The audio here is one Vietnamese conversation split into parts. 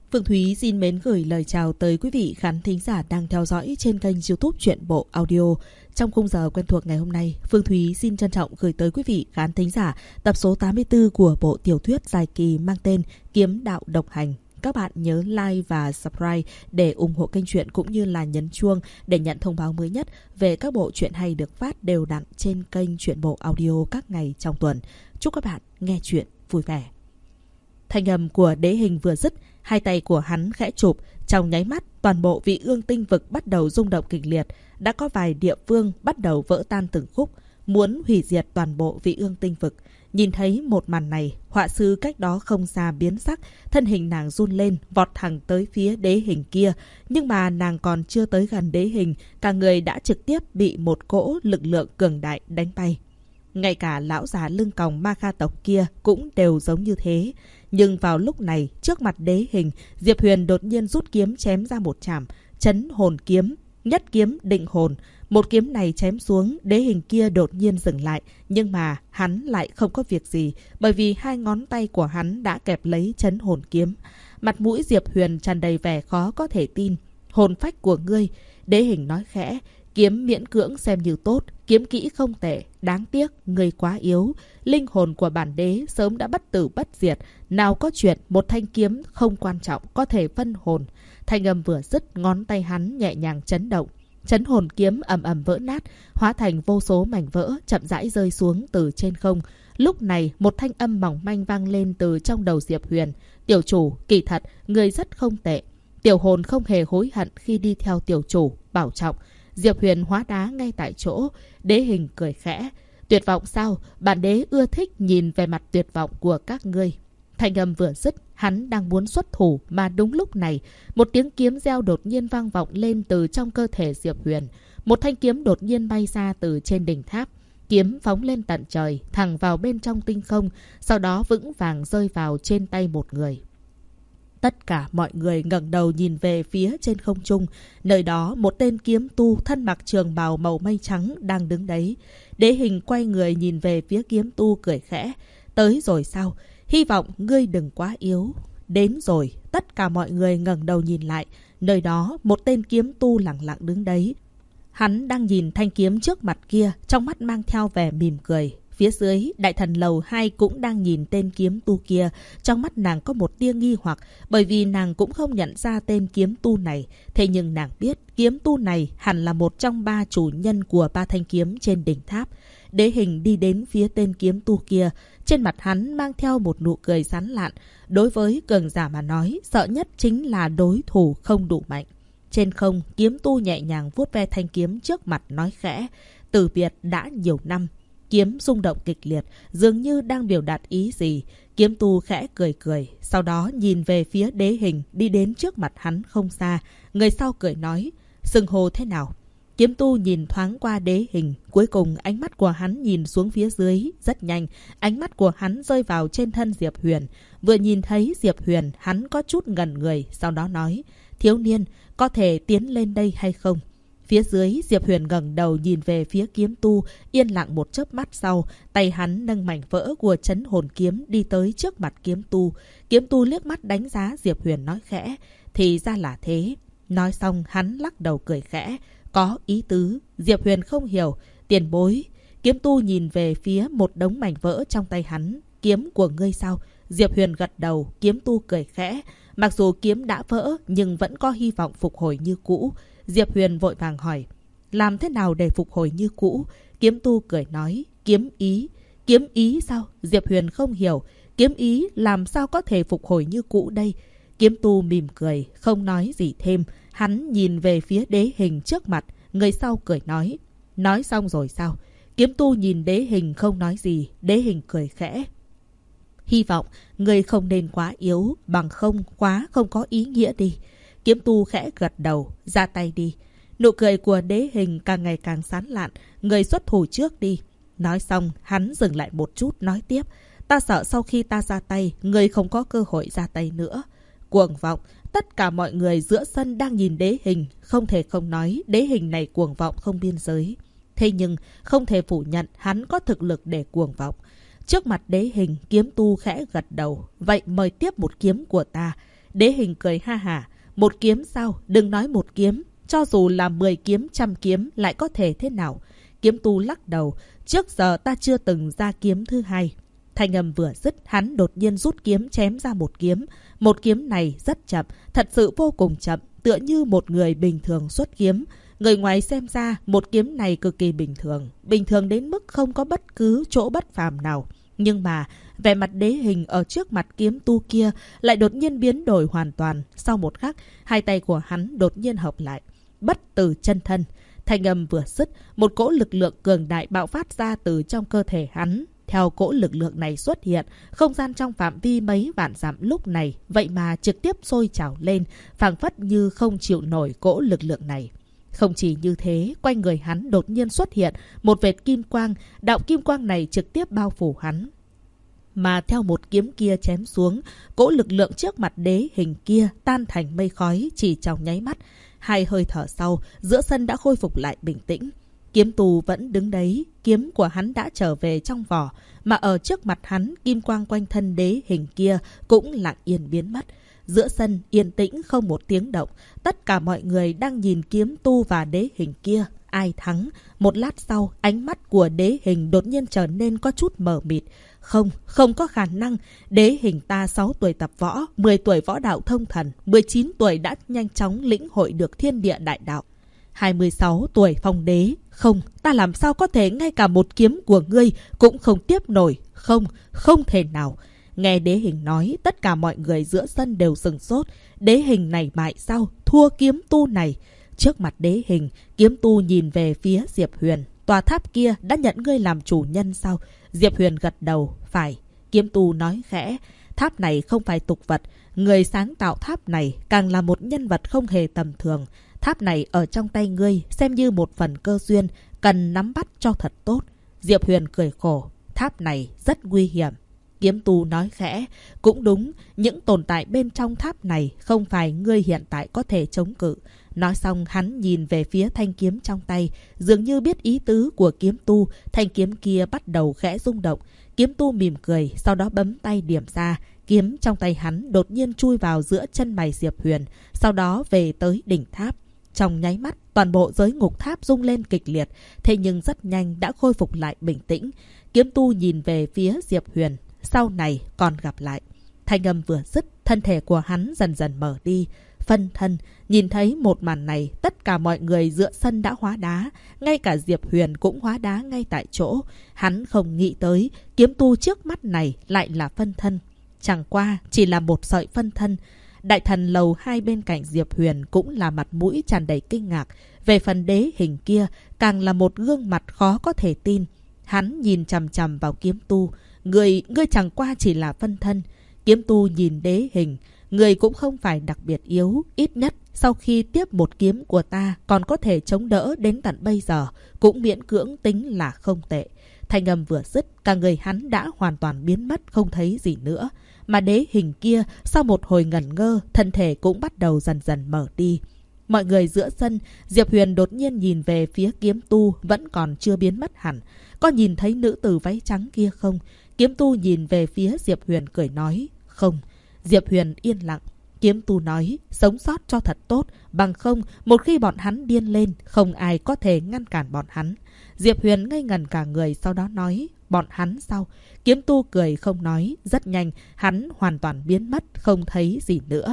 Phương Thúy xin mến gửi lời chào tới quý vị khán thính giả đang theo dõi trên kênh YouTube Truyện Bộ Audio. Trong khung giờ quen thuộc ngày hôm nay, Phương Thúy xin trân trọng gửi tới quý vị khán thính giả tập số 84 của bộ tiểu thuyết dài kỳ mang tên Kiếm Đạo Độc Hành. Các bạn nhớ like và subscribe để ủng hộ kênh truyện cũng như là nhấn chuông để nhận thông báo mới nhất về các bộ truyện hay được phát đều đặn trên kênh Truyện Bộ Audio các ngày trong tuần. Chúc các bạn nghe truyện vui vẻ. Thanh âm của Đế Hình vừa dứt, hai tay của hắn khẽ chụp, trong nháy mắt toàn bộ Vị Ương tinh vực bắt đầu rung động kịch liệt, đã có vài địa phương bắt đầu vỡ tan từng khúc, muốn hủy diệt toàn bộ Vị Ương tinh vực. Nhìn thấy một màn này, họa sư cách đó không xa biến sắc, thân hình nàng run lên, vọt thẳng tới phía Đế Hình kia, nhưng mà nàng còn chưa tới gần Đế Hình, cả người đã trực tiếp bị một cỗ lực lượng cường đại đánh bay. Ngay cả lão già lưng còng Ma Kha tộc kia cũng đều giống như thế. Nhưng vào lúc này, trước mặt Đế Hình, Diệp Huyền đột nhiên rút kiếm chém ra một chảm, chấn hồn kiếm, nhất kiếm định hồn. Một kiếm này chém xuống, Đế Hình kia đột nhiên dừng lại, nhưng mà hắn lại không có việc gì, bởi vì hai ngón tay của hắn đã kẹp lấy chấn hồn kiếm. Mặt mũi Diệp Huyền tràn đầy vẻ khó có thể tin. Hồn phách của ngươi, Đế Hình nói khẽ. Kiếm miễn cưỡng xem như tốt, kiếm kỹ không tệ, đáng tiếc, ngươi quá yếu. Linh hồn của bản đế sớm đã bất tử bất diệt, nào có chuyện một thanh kiếm không quan trọng có thể phân hồn. Thanh âm vừa dứt, ngón tay hắn nhẹ nhàng chấn động. Chấn hồn kiếm ầm ầm vỡ nát, hóa thành vô số mảnh vỡ, chậm rãi rơi xuống từ trên không. Lúc này, một thanh âm mỏng manh vang lên từ trong đầu Diệp Huyền. Tiểu chủ, kỳ thật, ngươi rất không tệ. Tiểu hồn không hề hối hận khi đi theo tiểu chủ, bảo trọng. Diệp Huyền hóa đá ngay tại chỗ. Đế Hình cười khẽ. Tuyệt vọng sao? Bản đế ưa thích nhìn về mặt tuyệt vọng của các ngươi. Thanh âm vừa dứt, hắn đang muốn xuất thủ mà đúng lúc này, một tiếng kiếm reo đột nhiên vang vọng lên từ trong cơ thể Diệp Huyền. Một thanh kiếm đột nhiên bay ra từ trên đỉnh tháp. Kiếm phóng lên tận trời, thẳng vào bên trong tinh không, sau đó vững vàng rơi vào trên tay một người. Tất cả mọi người ngẩng đầu nhìn về phía trên không trung. Nơi đó một tên kiếm tu thân mặc trường bào màu mây trắng đang đứng đấy. Đế Hình quay người nhìn về phía kiếm tu cười khẽ. Tới rồi sao? Hy vọng ngươi đừng quá yếu. Đến rồi. Tất cả mọi người ngẩng đầu nhìn lại. Nơi đó một tên kiếm tu lặng lặng đứng đấy. Hắn đang nhìn thanh kiếm trước mặt kia, trong mắt mang theo vẻ mỉm cười. Phía dưới, Đại Thần Lầu 2 cũng đang nhìn tên kiếm tu kia. Trong mắt nàng có một tia nghi hoặc, bởi vì nàng cũng không nhận ra tên kiếm tu này. Thế nhưng nàng biết kiếm tu này hẳn là một trong ba chủ nhân của ba thanh kiếm trên đỉnh tháp. Đế Hình đi đến phía tên kiếm tu kia. Trên mặt hắn mang theo một nụ cười sán lạn. Đối với cường giả mà nói, sợ nhất chính là đối thủ không đủ mạnh. Trên không, kiếm tu nhẹ nhàng vuốt ve thanh kiếm trước mặt nói khẽ. Từ biệt đã nhiều năm. Kiếm rung động kịch liệt, dường như đang biểu đạt ý gì. Kiếm tu khẽ cười cười, sau đó nhìn về phía Đế Hình đi đến trước mặt hắn không xa. Người sau cười nói, xưng hô thế nào? Kiếm tu nhìn thoáng qua Đế Hình, cuối cùng ánh mắt của hắn nhìn xuống phía dưới. Rất nhanh, ánh mắt của hắn rơi vào trên thân Diệp Huyền. Vừa nhìn thấy Diệp Huyền, hắn có chút ngẩn người, sau đó nói, thiếu niên, có thể tiến lên đây hay không? Phía dưới, Diệp Huyền ngẩng đầu nhìn về phía kiếm tu, yên lặng một chớp mắt sau, tay hắn nâng mảnh vỡ của chấn hồn kiếm đi tới trước mặt kiếm tu. Kiếm tu liếc mắt đánh giá Diệp Huyền nói khẽ, thì ra là thế. Nói xong hắn lắc đầu cười khẽ, có ý tứ. Diệp Huyền không hiểu, tiền bối. Kiếm tu nhìn về phía một đống mảnh vỡ trong tay hắn, kiếm của ngươi sao? Diệp Huyền gật đầu, kiếm tu cười khẽ, mặc dù kiếm đã vỡ nhưng vẫn có hy vọng phục hồi như cũ. Diệp Huyền vội vàng hỏi, làm thế nào để phục hồi như cũ? Kiếm tu cười nói, kiếm ý. Kiếm ý sao? Diệp Huyền không hiểu, kiếm ý làm sao có thể phục hồi như cũ đây? Kiếm tu mỉm cười, không nói gì thêm. Hắn nhìn về phía Đế Hình trước mặt, người sau cười nói xong rồi sao? Kiếm tu nhìn Đế Hình không nói gì, Đế Hình cười khẽ. Hy vọng người không nên quá yếu, bằng không quá không có ý nghĩa đi. Kiếm tu khẽ gật đầu, ra tay đi. Nụ cười của Đế Hình càng ngày càng sán lạn, người xuất thủ trước đi. Nói xong, hắn dừng lại một chút nói tiếp. Ta sợ sau khi ta ra tay, người không có cơ hội ra tay nữa. Cuồng vọng, tất cả mọi người giữa sân đang nhìn Đế Hình. Không thể không nói, Đế Hình này cuồng vọng không biên giới. Thế nhưng, không thể phủ nhận hắn có thực lực để cuồng vọng. Trước mặt Đế Hình, kiếm tu khẽ gật đầu. Vậy mời tiếp một kiếm của ta. Đế Hình cười ha hả. Một kiếm sao? Đừng nói một kiếm. Cho dù là 10 kiếm, 100 kiếm lại có thể thế nào? Kiếm tu lắc đầu. Trước giờ ta chưa từng ra kiếm thứ hai. Thanh âm vừa dứt, hắn đột nhiên rút kiếm chém ra một kiếm. Một kiếm này rất chậm, thật sự vô cùng chậm, tựa như một người bình thường xuất kiếm. Người ngoài xem ra, một kiếm này cực kỳ bình thường đến mức không có bất cứ chỗ bất phàm nào. Nhưng mà, vẻ mặt Đế Hình ở trước mặt kiếm tu kia lại đột nhiên biến đổi hoàn toàn. Sau một khắc, hai tay của hắn đột nhiên hợp lại. Bất tử chân thân. Thanh âm vừa dứt, một cỗ lực lượng cường đại bạo phát ra từ trong cơ thể hắn. Theo cỗ lực lượng này xuất hiện, không gian trong phạm vi mấy vạn dặm lúc này vậy mà trực tiếp sôi trào lên, phảng phất như không chịu nổi cỗ lực lượng này. Không chỉ như thế, quanh người hắn đột nhiên xuất hiện một vệt kim quang, đạo kim quang này trực tiếp bao phủ hắn. Mà theo một kiếm kia chém xuống, cỗ lực lượng trước mặt Đế Hình kia tan thành mây khói chỉ trong nháy mắt. Hai hơi thở sau, giữa sân đã khôi phục lại bình tĩnh. Kiếm tù vẫn đứng đấy, kiếm của hắn đã trở về trong vỏ, mà ở trước mặt hắn, kim quang quanh thân Đế Hình kia cũng lặng yên biến mất. Giữa sân yên tĩnh không một tiếng động, tất cả mọi người đang nhìn kiếm tu và Đế Hình kia. Ai thắng? Một lát sau, ánh mắt của Đế Hình đột nhiên trở nên có chút mờ mịt. Không có khả năng. Đế Hình ta 6 tuổi tập võ, 10 tuổi võ đạo thông thần, 19 tuổi đã nhanh chóng lĩnh hội được thiên địa đại đạo. 26 tuổi phong đế. Không, ta làm sao có thể ngay cả một kiếm của ngươi cũng không tiếp nổi. Không thể nào. Nghe Đế Hình nói, tất cả mọi người giữa sân đều sừng sốt. Đế Hình này bại sao? Thua kiếm tu này. Trước mặt Đế Hình, kiếm tu nhìn về phía Diệp Huyền. Tòa tháp kia đã nhận ngươi làm chủ nhân sao? Diệp Huyền gật đầu. Phải. Kiếm tu nói khẽ. Tháp này không phải tục vật. Người sáng tạo tháp này càng là một nhân vật không hề tầm thường. Tháp này ở trong tay ngươi xem như một phần cơ duyên, cần nắm bắt cho thật tốt. Diệp Huyền cười khổ. Tháp này rất nguy hiểm. Kiếm tu nói khẽ. Cũng đúng, những tồn tại bên trong tháp này không phải ngươi hiện tại có thể chống cự. Nói xong hắn nhìn về phía thanh kiếm trong tay, dường như biết ý tứ của kiếm tu. Thanh kiếm kia bắt đầu khẽ rung động. Kiếm tu mỉm cười, sau đó bấm tay điểm ra. Kiếm trong tay hắn đột nhiên chui vào giữa chân mày Diệp Huyền, sau đó về tới đỉnh tháp. Trong nháy mắt, toàn bộ giới ngục tháp rung lên kịch liệt, thế nhưng rất nhanh đã khôi phục lại bình tĩnh. Kiếm tu nhìn về phía Diệp Huyền, sau này còn gặp lại. Thanh âm vừa dứt, thân thể của hắn dần dần mở đi. Phân thân, nhìn thấy một màn này, tất cả mọi người giữa sân đã hóa đá. Ngay cả Diệp Huyền cũng hóa đá ngay tại chỗ. Hắn không nghĩ tới, kiếm tu trước mắt này lại là phân thân. Chẳng qua, chỉ là một sợi phân thân. Đại thần lầu 2 bên cạnh Diệp Huyền cũng là mặt mũi tràn đầy kinh ngạc. Về phần Đế Hình kia, càng là một gương mặt khó có thể tin. Hắn nhìn chằm chằm vào kiếm tu. Ngươi chẳng qua chỉ là phân thân. Kiếm tu nhìn Đế Hình. Người cũng không phải đặc biệt yếu. Ít nhất, sau khi tiếp một kiếm của ta còn có thể chống đỡ đến tận bây giờ, cũng miễn cưỡng tính là không tệ. Thanh âm vừa dứt, cả người hắn đã hoàn toàn biến mất, không thấy gì nữa. Mà Đế Hình kia, sau một hồi ngẩn ngơ, thân thể cũng bắt đầu dần dần mở đi. Mọi người giữa sân, Diệp Huyền đột nhiên nhìn về phía kiếm tu, vẫn còn chưa biến mất hẳn. Có nhìn thấy nữ tử váy trắng kia không? Kiếm tu nhìn về phía Diệp Huyền cười nói. Không. Diệp Huyền yên lặng. Kiếm tu nói, sống sót cho thật tốt, bằng không, một khi bọn hắn điên lên, không ai có thể ngăn cản bọn hắn. Diệp Huyền ngây ngẩn cả người, sau đó nói, bọn hắn sao? Kiếm tu cười không nói, rất nhanh, hắn hoàn toàn biến mất, không thấy gì nữa.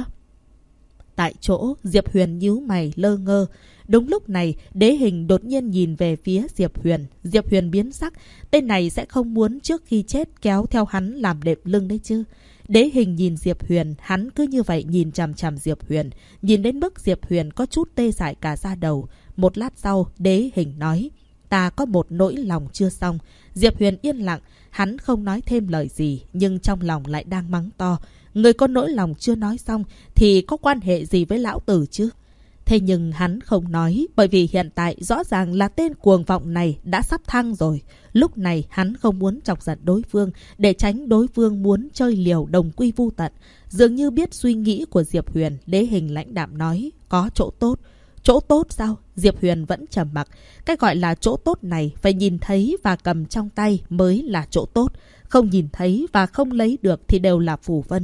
Tại chỗ, Diệp Huyền nhíu mày lơ ngơ. Đúng lúc này, Đế Hình đột nhiên nhìn về phía Diệp Huyền. Diệp Huyền biến sắc, tên này sẽ không muốn trước khi chết kéo theo hắn làm đệm lưng đấy chứ. Đế Hình nhìn Diệp Huyền, hắn cứ như vậy nhìn chằm chằm Diệp Huyền, nhìn đến mức Diệp Huyền có chút tê dại cả da đầu. Một lát sau, Đế Hình nói, ta có một nỗi lòng chưa xong. Diệp Huyền yên lặng, hắn không nói thêm lời gì, nhưng trong lòng lại đang mắng to. Người có nỗi lòng chưa nói xong thì có quan hệ gì với lão tử chứ? Thế nhưng hắn không nói, bởi vì hiện tại rõ ràng là tên cuồng vọng này đã sắp thăng rồi. Lúc này hắn không muốn chọc giận đối phương, để tránh đối phương muốn chơi liều đồng quy vu tận. Dường như biết suy nghĩ của Diệp Huyền, Đế Hình lãnh đạm nói, có chỗ tốt. Chỗ tốt sao? Diệp Huyền vẫn trầm mặc. Cái gọi là chỗ tốt này phải nhìn thấy và cầm trong tay mới là chỗ tốt. Không nhìn thấy và không lấy được thì đều là phù vân.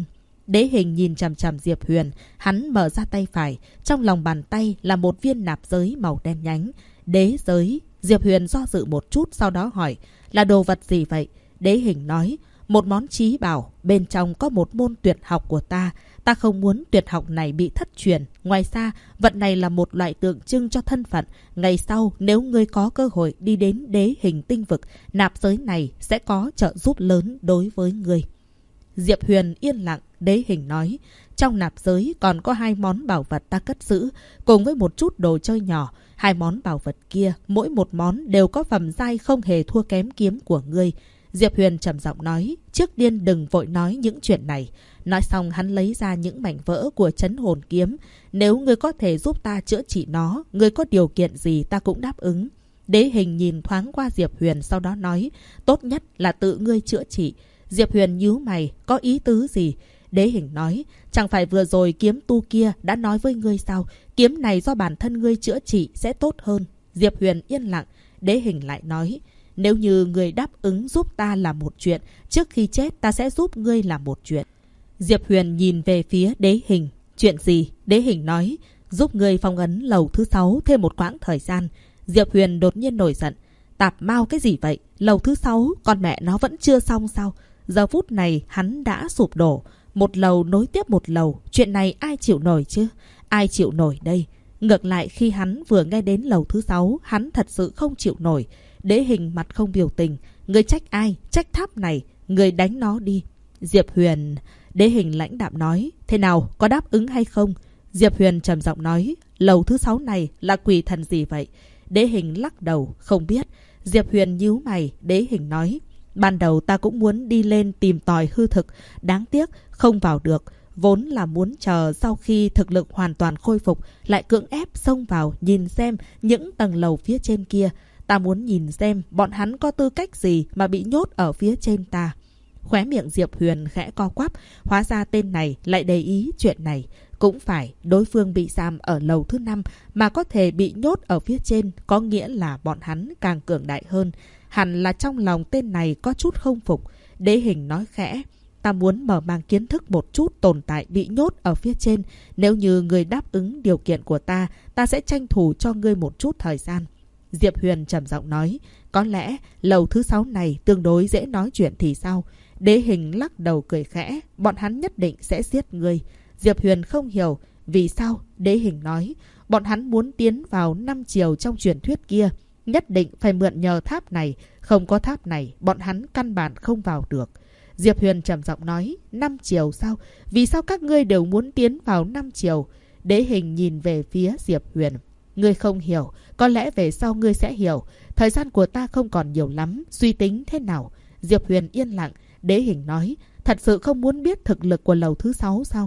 Đế Hình nhìn chằm chằm Diệp Huyền, hắn mở ra tay phải, trong lòng bàn tay là một viên nạp giới màu đen nhánh. Đế giới. Diệp Huyền do dự một chút sau đó hỏi, là đồ vật gì vậy? Đế Hình nói, một món trí bảo, bên trong có một môn tuyệt học của ta. Ta không muốn tuyệt học này bị thất truyền. Ngoài ra, vật này là một loại tượng trưng cho thân phận. Ngày sau, nếu ngươi có cơ hội đi đến Đế Hình tinh vực, nạp giới này sẽ có trợ giúp lớn đối với ngươi. Diệp Huyền yên lặng. Đế Hình nói, trong nạp giới còn có 2 món bảo vật ta cất giữ, cùng với một chút đồ chơi nhỏ. 2 món bảo vật kia, mỗi một món đều có phẩm giai không hề thua kém kiếm của ngươi. Diệp Huyền trầm giọng nói, trước tiên đừng vội nói những chuyện này. Nói xong hắn lấy ra những mảnh vỡ của trấn hồn kiếm. Nếu ngươi có thể giúp ta chữa trị nó, ngươi có điều kiện gì ta cũng đáp ứng. Đế Hình nhìn thoáng qua Diệp Huyền sau đó nói, tốt nhất là tự ngươi chữa trị. Diệp Huyền nhíu mày, có ý tứ gì? Đế Hình nói, chẳng phải vừa rồi kiếm tu kia đã nói với ngươi sao? Kiếm này do bản thân ngươi chữa trị sẽ tốt hơn. Diệp Huyền yên lặng. Đế Hình lại nói, nếu như ngươi đáp ứng giúp ta làm một chuyện, trước khi chết ta sẽ giúp ngươi làm một chuyện. Diệp Huyền nhìn về phía Đế Hình. Chuyện gì? Đế Hình nói, giúp ngươi phong ấn lầu thứ 6 thêm một quãng thời gian. Diệp Huyền đột nhiên nổi giận. Tạp mau cái gì vậy? Lầu thứ 6, con mẹ nó vẫn chưa xong sao? Giờ phút này hắn đã sụp đổ. Một lầu nối tiếp một lầu. Chuyện này ai chịu nổi chứ? Ai chịu nổi đây? Ngược lại khi hắn vừa nghe đến lầu thứ 6, hắn thật sự không chịu nổi. Đế Hình mặt không biểu tình. Người trách ai? Trách tháp này. Người đánh nó đi. Diệp Huyền... Đế Hình lãnh đạm nói, thế nào, có đáp ứng hay không? Diệp Huyền trầm giọng nói, lầu thứ 6 này là quỷ thần gì vậy? Đế Hình lắc đầu, không biết. Diệp Huyền nhíu mày. Đế Hình nói, ban đầu ta cũng muốn đi lên tìm tòi hư thực, đáng tiếc không vào được. Vốn là muốn chờ sau khi thực lực hoàn toàn khôi phục, lại cưỡng ép xông vào nhìn xem những tầng lầu phía trên kia. Ta muốn nhìn xem bọn hắn có tư cách gì mà bị nhốt ở phía trên ta. Khóe miệng Diệp Huyền khẽ co quắp, hóa ra tên này lại để ý chuyện này. Cũng phải, đối phương bị giam ở lầu thứ 5 mà có thể bị nhốt ở phía trên, có nghĩa là bọn hắn càng cường đại hơn. Hẳn là trong lòng tên này có chút không phục. Đế Hình nói khẽ, ta muốn mở mang kiến thức một chút tồn tại bị nhốt ở phía trên. Nếu như người đáp ứng điều kiện của ta, ta sẽ tranh thủ cho ngươi một chút thời gian. Diệp Huyền trầm giọng nói, có lẽ lầu thứ 6 này tương đối dễ nói chuyện thì sao? Đế Hình lắc đầu cười khẽ, bọn hắn nhất định sẽ giết ngươi. Diệp Huyền không hiểu, vì sao? Đế Hình nói, bọn hắn muốn tiến vào 5 chiều trong truyền thuyết kia. Nhất định phải mượn nhờ tháp này, không có tháp này, bọn hắn căn bản không vào được. Diệp Huyền trầm giọng nói, 5 chiều sao? Vì sao các ngươi đều muốn tiến vào 5 chiều? Đế Hình nhìn về phía Diệp Huyền. Ngươi không hiểu, có lẽ về sau ngươi sẽ hiểu. Thời gian của ta không còn nhiều lắm, suy tính thế nào? Diệp Huyền yên lặng. Đế Hình nói, thật sự không muốn biết thực lực của lầu thứ 6 sao?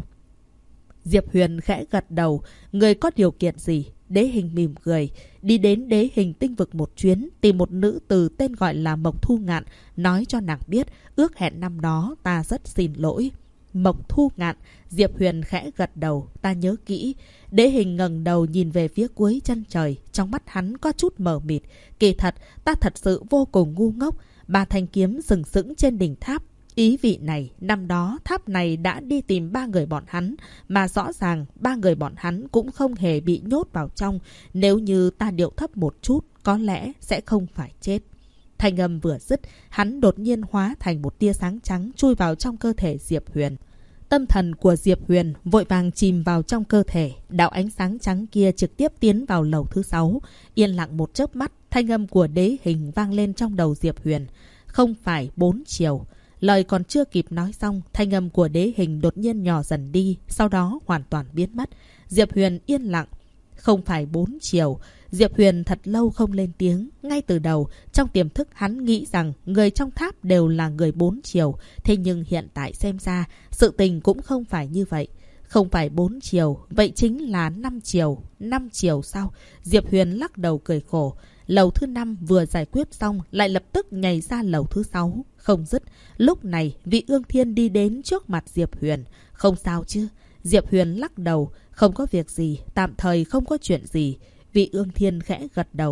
Diệp Huyền khẽ gật đầu, người có điều kiện gì? Đế Hình mỉm cười, đi đến Đế Hình tinh vực một chuyến, tìm một nữ từ tên gọi là Mộc Thu Ngạn, nói cho nàng biết, ước hẹn năm đó ta rất xin lỗi. Mộc Thu Ngạn, Diệp Huyền khẽ gật đầu, ta nhớ kỹ. Đế Hình ngẩng đầu nhìn về phía cuối chân trời, trong mắt hắn có chút mờ mịt. Kỳ thật, ta thật sự vô cùng ngu ngốc. 3 thanh kiếm sừng sững trên đỉnh tháp. Ý vị này, năm đó tháp này đã đi tìm 3 người bọn hắn, mà rõ ràng 3 người bọn hắn cũng không hề bị nhốt vào trong. Nếu như ta điệu thấp một chút, có lẽ sẽ không phải chết. Thanh âm vừa dứt, hắn đột nhiên hóa thành một tia sáng trắng chui vào trong cơ thể Diệp Huyền. Tâm thần của Diệp Huyền vội vàng chìm vào trong cơ thể. Đạo ánh sáng trắng kia trực tiếp tiến vào lầu thứ 6. Yên lặng một chớp mắt, thanh âm của Đế Hình vang lên trong đầu Diệp Huyền. Không phải 4 chiều. Lời còn chưa kịp nói xong, thanh âm của Đế Hình đột nhiên nhỏ dần đi, sau đó hoàn toàn biến mất. Diệp Huyền yên lặng. Không phải 4 chiều. Diệp Huyền thật lâu không lên tiếng. Ngay từ đầu, trong tiềm thức hắn nghĩ rằng người trong tháp đều là người 4 chiều. Thế nhưng hiện tại xem ra, sự tình cũng không phải như vậy. Không phải 4 chiều, vậy chính là 5 chiều. 5 chiều sao? Diệp Huyền lắc đầu cười khổ. Lầu thứ 5 vừa giải quyết xong, lại lập tức nhảy ra lầu thứ 6. Không dứt. Lúc này, vị Ương Thiên đi đến trước mặt Diệp Huyền. Không sao chứ? Diệp Huyền lắc đầu. Không có việc gì, tạm thời không có chuyện gì. Vị Ương Thiên khẽ gật đầu.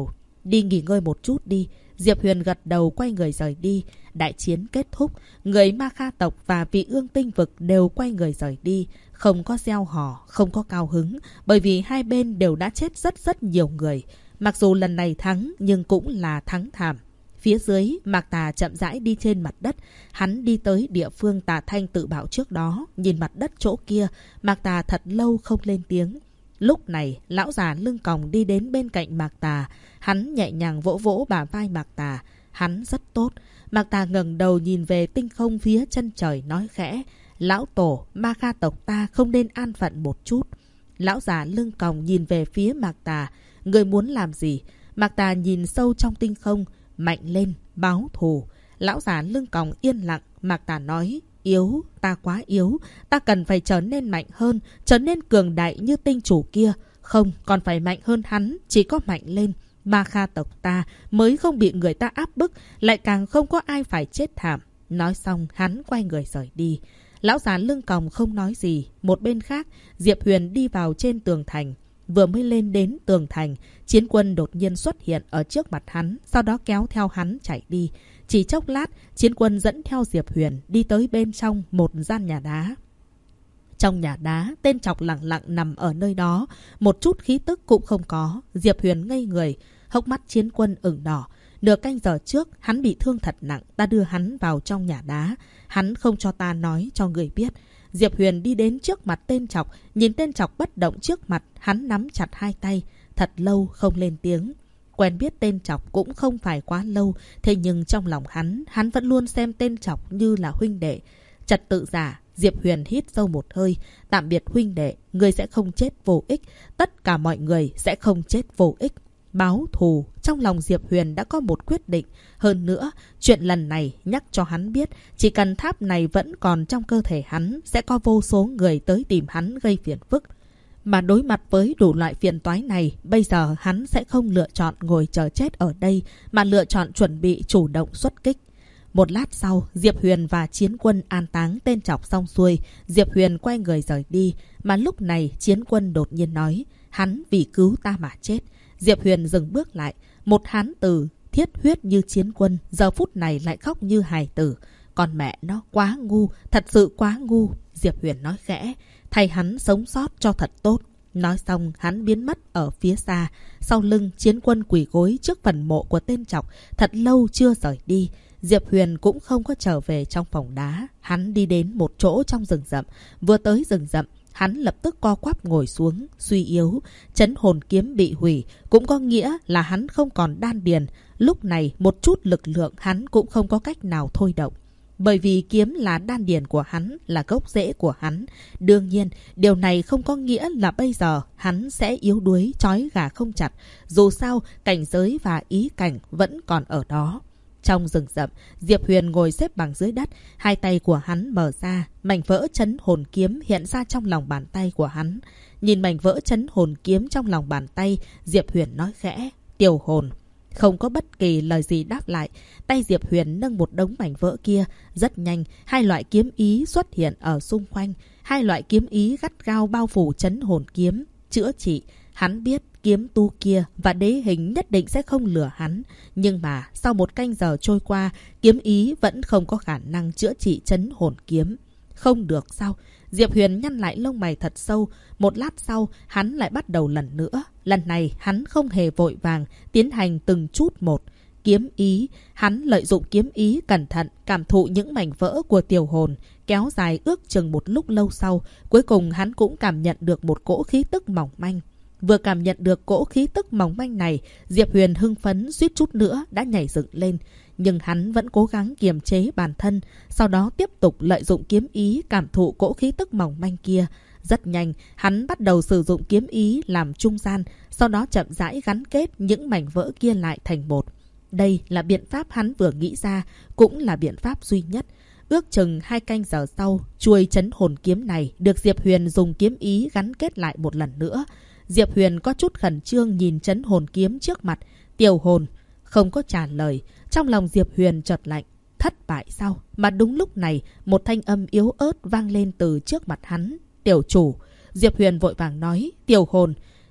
Đi nghỉ ngơi một chút đi. Diệp Huyền gật đầu quay người rời đi. Đại chiến kết thúc. Người Ma Kha tộc và vị Ương Tinh vực đều quay người rời đi. Không có reo hò, không có cao hứng. Bởi vì hai bên đều đã chết rất nhiều người. Mặc dù lần này thắng nhưng cũng là thắng thảm. Phía dưới, Mạc Tà chậm rãi đi trên mặt đất. Hắn đi tới địa phương Tà Thanh tự bảo trước đó. Nhìn mặt đất chỗ kia, Mạc Tà thật lâu không lên tiếng. Lúc này, lão già lưng còng đi đến bên cạnh Mạc Tà. Hắn nhẹ nhàng vỗ vỗ bả vai Mạc Tà. Hắn rất tốt. Mạc Tà ngẩng đầu nhìn về tinh không phía chân trời nói khẽ. Lão tổ, Ma Kha tộc ta không nên an phận một chút. Lão già lưng còng nhìn về phía Mạc Tà. Người muốn làm gì? Mạc Tà nhìn sâu trong tinh không. Mạnh lên, báo thù. Lão già lưng còng yên lặng. Mạc Tà nói. Yếu, ta quá yếu. Ta cần phải trở nên mạnh hơn, trở nên cường đại như tinh chủ kia. Không, còn phải mạnh hơn hắn. Chỉ có mạnh lên, Ma Kha tộc ta mới không bị người ta áp bức, lại càng không có ai phải chết thảm. Nói xong, hắn quay người rời đi. Lão già lưng còng không nói gì. Một bên khác, Diệp Huyền đi vào trên tường thành. Vừa mới lên đến tường thành, chiến quân đột nhiên xuất hiện ở trước mặt hắn, sau đó kéo theo hắn chạy đi. Chỉ chốc lát, chiến quân dẫn theo Diệp Huyền đi tới bên trong một gian nhà đá. Trong nhà đá, tên Chọc lặng lặng nằm ở nơi đó, một chút khí tức cũng không có. Diệp Huyền ngây người, hốc mắt chiến quân ửng đỏ. Nửa canh giờ trước, hắn bị thương thật nặng, ta đưa hắn vào trong nhà đá. Hắn không cho ta nói cho người biết. Diệp Huyền đi đến trước mặt tên Chọc, nhìn tên Chọc bất động trước mặt, hắn nắm chặt hai tay, thật lâu không lên tiếng. Quen biết tên Chọc cũng không phải quá lâu, thế nhưng trong lòng hắn vẫn luôn xem tên Chọc như là huynh đệ. Trật tự giả, Diệp Huyền hít sâu một hơi, tạm biệt huynh đệ, người sẽ không chết vô ích, tất cả mọi người sẽ không chết vô ích. Báo thù, trong lòng Diệp Huyền đã có một quyết định. Hơn nữa, chuyện lần này nhắc cho hắn biết, chỉ cần tháp này vẫn còn trong cơ thể hắn, sẽ có vô số người tới tìm hắn gây phiền phức. Mà đối mặt với đủ loại phiền toái này, bây giờ hắn sẽ không lựa chọn ngồi chờ chết ở đây, mà lựa chọn chuẩn bị chủ động xuất kích. Một lát sau, Diệp Huyền và chiến quân an táng tên Chọc xong xuôi, Diệp Huyền quay người rời đi. Mà lúc này, chiến quân đột nhiên nói, hắn vì cứu ta mà chết. Diệp Huyền dừng bước lại, một hán tử thiết huyết như chiến quân, giờ phút này lại khóc như hài tử. Con mẹ nó quá ngu, thật sự quá ngu. Diệp Huyền nói khẽ, thay hắn sống sót cho thật tốt. Nói xong, hắn biến mất ở phía xa. Sau lưng, chiến quân quỳ gối trước phần mộ của tên Chọc, thật lâu chưa rời đi. Diệp Huyền cũng không có trở về trong phòng đá. Hắn đi đến một chỗ trong rừng rậm. Vừa tới rừng rậm, hắn lập tức co quắp ngồi xuống, suy yếu. Trấn hồn kiếm bị hủy, cũng có nghĩa là hắn không còn đan điền. Lúc này, một chút lực lượng hắn cũng không có cách nào thôi động. Bởi vì kiếm là đan điền của hắn, là gốc rễ của hắn. Đương nhiên, điều này không có nghĩa là bây giờ hắn sẽ yếu đuối, trói gà không chặt. Dù sao, cảnh giới và ý cảnh vẫn còn ở đó. Trong rừng rậm, Diệp Huyền ngồi xếp bằng dưới đất, hai tay của hắn mở ra, mảnh vỡ trấn hồn kiếm hiện ra trong lòng bàn tay của hắn. Nhìn mảnh vỡ trấn hồn kiếm trong lòng bàn tay, Diệp Huyền nói khẽ, tiêu hồn. Không có bất kỳ lời gì đáp lại, tay Diệp Huyền nâng một đống mảnh vỡ kia. Rất nhanh, hai loại kiếm ý xuất hiện ở xung quanh. Hai loại kiếm ý gắt gao bao phủ trấn hồn kiếm, chữa trị. Hắn biết kiếm tu kia và đế hình nhất định sẽ không lừa hắn. Nhưng mà sau một canh giờ trôi qua, kiếm ý vẫn không có khả năng chữa trị trấn hồn kiếm. Không được sao? Diệp Huyền nhăn lại lông mày thật sâu. Một lát sau, hắn lại bắt đầu lần nữa. Lần này, hắn không hề vội vàng, tiến hành từng chút một. Kiếm ý, hắn lợi dụng kiếm ý cẩn thận, cảm thụ những mảnh vỡ của tiểu hồn, kéo dài ước chừng một lúc lâu sau. Cuối cùng hắn cũng cảm nhận được một cỗ khí tức mỏng manh. Vừa cảm nhận được cỗ khí tức mỏng manh này, Diệp Huyền hưng phấn suýt chút nữa đã nhảy dựng lên. Nhưng hắn vẫn cố gắng kiềm chế bản thân, sau đó tiếp tục lợi dụng kiếm ý cảm thụ cỗ khí tức mỏng manh kia. Rất nhanh, hắn bắt đầu sử dụng kiếm ý làm trung gian, sau đó chậm rãi gắn kết những mảnh vỡ kia lại thành một. Đây là biện pháp hắn vừa nghĩ ra, cũng là biện pháp duy nhất. Ước chừng 2 canh giờ sau, chuôi trấn hồn kiếm này được Diệp Huyền dùng kiếm ý gắn kết lại một lần nữa. Diệp Huyền có chút khẩn trương nhìn trấn hồn kiếm trước mặt. Tiểu hồn không có trả lời. Trong lòng Diệp Huyền chợt lạnh. Thất bại sao? Mà đúng lúc này, một thanh âm yếu ớt vang lên từ trước mặt hắn. Tiểu chủ. Diệp Huyền vội vàng nói. Tiểu hồn.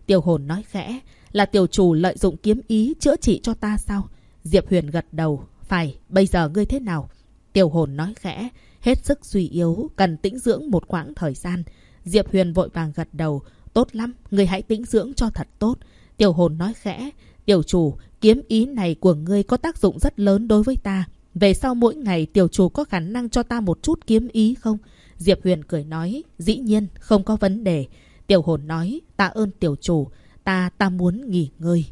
Tiểu hồn nói khẽ. Là tiểu chủ lợi dụng kiếm ý chữa trị cho ta sao? Diệp Huyền gật đầu. Phải, bây giờ ngươi thế nào? Tiểu hồn nói khẽ. Hết sức suy yếu, cần tĩnh dưỡng một quãng thời gian. Diệp Huyền vội vàng gật đầu. Tốt lắm, ngươi hãy tĩnh dưỡng cho thật tốt. Tiểu hồn nói khẽ. Tiểu chủ, kiếm ý này của ngươi có tác dụng rất lớn đối với ta. Về sau mỗi ngày tiểu chủ có khả năng cho ta một chút kiếm ý không? Diệp Huyền cười nói. Dĩ nhiên, không có vấn đề. Tiểu hồn nói. Tạ ơn tiểu chủ. Ta muốn nghỉ ngơi.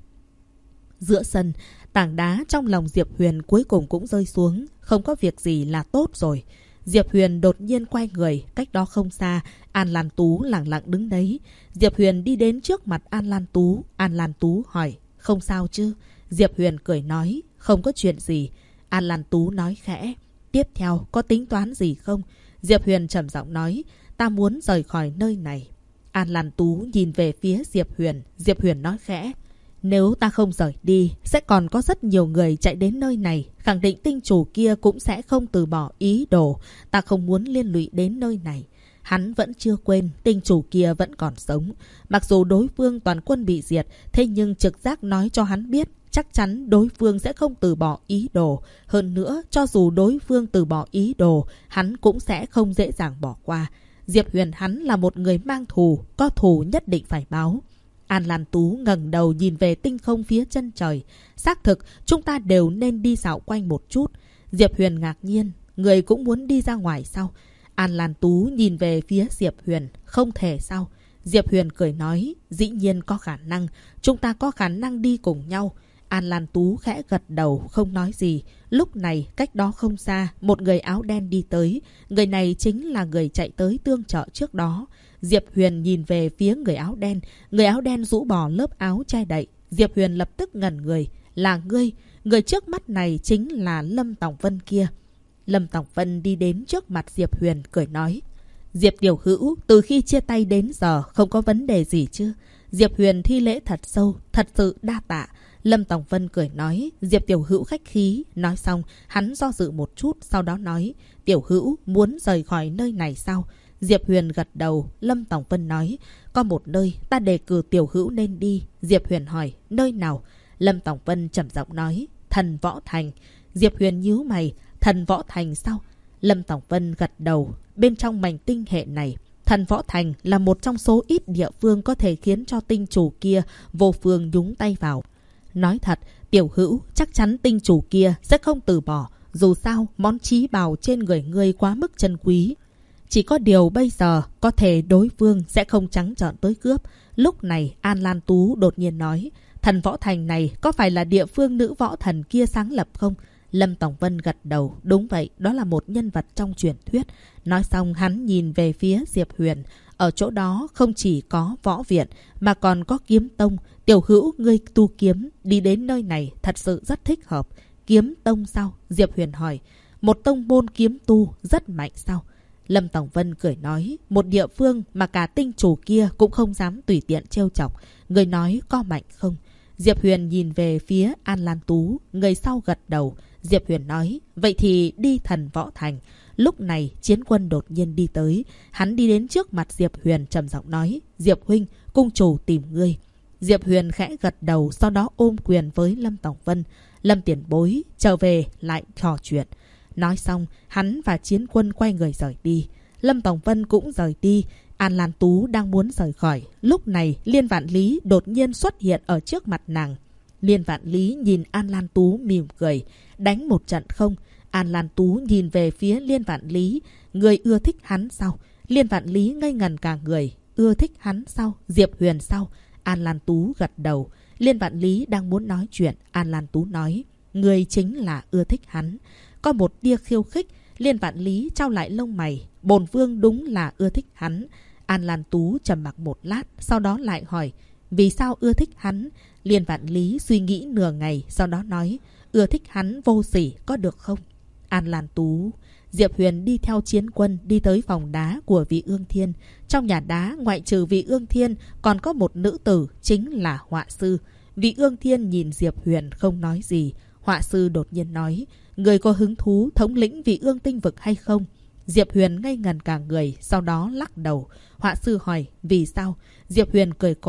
Giữa sân, tảng đá trong lòng Diệp Huyền cuối cùng cũng rơi xuống. Không có việc gì là tốt rồi. Diệp Huyền đột nhiên quay người. Cách đó không xa, An Lan Tú lặng lặng đứng đấy. Diệp Huyền đi đến trước mặt An Lan Tú. An Lan Tú hỏi. Không sao chứ? Diệp Huyền cười nói. Không có chuyện gì. An Lan Tú nói khẽ. Tiếp theo có tính toán gì không? Diệp Huyền trầm giọng nói. Ta muốn rời khỏi nơi này. An Lan Tú nhìn về phía Diệp Huyền. Diệp Huyền nói khẽ. Nếu ta không rời đi, sẽ còn có rất nhiều người chạy đến nơi này. Khẳng định tinh chủ kia cũng sẽ không từ bỏ ý đồ. Ta không muốn liên lụy đến nơi này. Hắn vẫn chưa quên, tinh chủ kia vẫn còn sống. Mặc dù đối phương toàn quân bị diệt, thế nhưng trực giác nói cho hắn biết, chắc chắn đối phương sẽ không từ bỏ ý đồ. Hơn nữa, cho dù đối phương từ bỏ ý đồ, hắn cũng sẽ không dễ dàng bỏ qua. Diệp Huyền hắn là một người mang thù, có thù nhất định phải báo. An Lan Tú ngẩng đầu nhìn về tinh không phía chân trời. Xác thực, chúng ta đều nên đi dạo quanh một chút. Diệp Huyền ngạc nhiên, người cũng muốn đi ra ngoài sao? An Lan Tú nhìn về phía Diệp Huyền, không thể sao? Diệp Huyền cười nói, dĩ nhiên có khả năng, chúng ta có khả năng đi cùng nhau. An Lan Tú khẽ gật đầu, không nói gì. Lúc này, cách đó không xa, một người áo đen đi tới. Người này chính là người chạy tới tương trợ trước đó. Diệp Huyền nhìn về phía người áo đen. Người áo đen rũ bỏ lớp áo che đậy. Diệp Huyền lập tức ngẩn người. Là ngươi. Người trước mắt này chính là Lâm Tòng Vân kia. Lâm Tòng Vân đi đến trước mặt Diệp Huyền, cười nói. Diệp tiểu hữu, từ khi chia tay đến giờ không có vấn đề gì chứ? Diệp Huyền thi lễ thật sâu, thật sự đa tạ. Lâm Tòng Vân cười nói. Diệp tiểu hữu khách khí. Nói xong, hắn do dự một chút, sau đó nói. Tiểu hữu muốn rời khỏi nơi này sao? Diệp Huyền gật đầu. Lâm Tòng Vân nói. Có một nơi ta đề cử tiểu hữu nên đi. Diệp Huyền hỏi. Nơi nào? Lâm Tòng Vân trầm giọng nói. Thần Võ Thành. Diệp Huyền nhíu mày. Thần Võ Thành sao? Lâm Tòng Vân gật đầu. Bên trong mảnh tinh hệ này, Thần Võ Thành là một trong số ít địa phương có thể khiến cho tinh chủ kia vô phương nhúng tay vào. Nói thật, tiểu hữu, chắc chắn tinh chủ kia sẽ không từ bỏ. Dù sao, món trí bảo trên người ngươi quá mức chân quý. Chỉ có điều bây giờ, có thể đối phương sẽ không trắng trợn tới cướp. Lúc này, An Lan Tú đột nhiên nói. Thần Võ Thành này có phải là địa phương nữ võ thần kia sáng lập không? Lâm Tòng Vân gật đầu. Đúng vậy, đó là một nhân vật trong truyền thuyết. Nói xong hắn nhìn về phía Diệp Huyền. Ở chỗ đó không chỉ có võ viện mà còn có kiếm tông. Tiểu hữu ngươi tu kiếm, đi đến nơi này thật sự rất thích hợp. Kiếm tông sao? Diệp Huyền hỏi. Một tông môn kiếm tu rất mạnh sao? Lâm Tòng Vân cười nói. Một địa phương mà cả tinh chủ kia cũng không dám tùy tiện trêu chọc. Người nói có mạnh không? Diệp Huyền nhìn về phía An Lan Tú. Người sau gật đầu. Diệp Huyền nói. Vậy thì đi Thần Võ Thành. Lúc này Chiến Quân đột nhiên đi tới. Hắn đi đến trước mặt Diệp Huyền trầm giọng nói. Diệp huynh, cung chủ tìm ngươi. Diệp Huyền khẽ gật đầu, sau đó ôm quyền với Lâm Tòng Vân. Lâm tiền bối trở về lại trò chuyện. Nói xong, hắn và Chiến Quân quay người rời đi. Lâm Tòng Vân cũng rời đi. An Lan Tú đang muốn rời khỏi. Lúc này Liên Vạn Lý đột nhiên xuất hiện ở trước mặt nàng. Liên Vạn Lý nhìn An Lan Tú mỉm cười. Đánh một trận không? An Lan Tú nhìn về phía Liên Vạn Lý. Người ưa thích hắn sao? Liên Vạn Lý ngây ngần cả người. Ưa thích hắn sao? Diệp Huyền sao? An Lan Tú gật đầu. Liên Vạn Lý đang muốn nói chuyện. An Lan Tú nói. Người chính là ưa thích hắn. Có một tia khiêu khích. Liên Vạn Lý trao lại lông mày. Bổn vương đúng là ưa thích hắn. An Lan Tú trầm mặc một lát. Sau đó lại hỏi. Vì sao ưa thích hắn? Liên Vạn Lý suy nghĩ nửa ngày. Sau đó nói. Ưa thích hắn vô sỉ có được không? An Lan Tú. Diệp Huyền đi theo Chiến Quân đi tới phòng đá của Vị Ương Thiên. Trong nhà đá ngoại trừ Vị Ương Thiên còn có một nữ tử chính là họa sư. Vị Ương Thiên nhìn Diệp Huyền không nói gì. Họa sư đột nhiên nói. Người có hứng thú thống lĩnh Vị Ương tinh vực hay không? Diệp Huyền ngây ngần cả người, sau đó lắc đầu. Họa sư hỏi. Vì sao? Diệp Huyền cười cổ.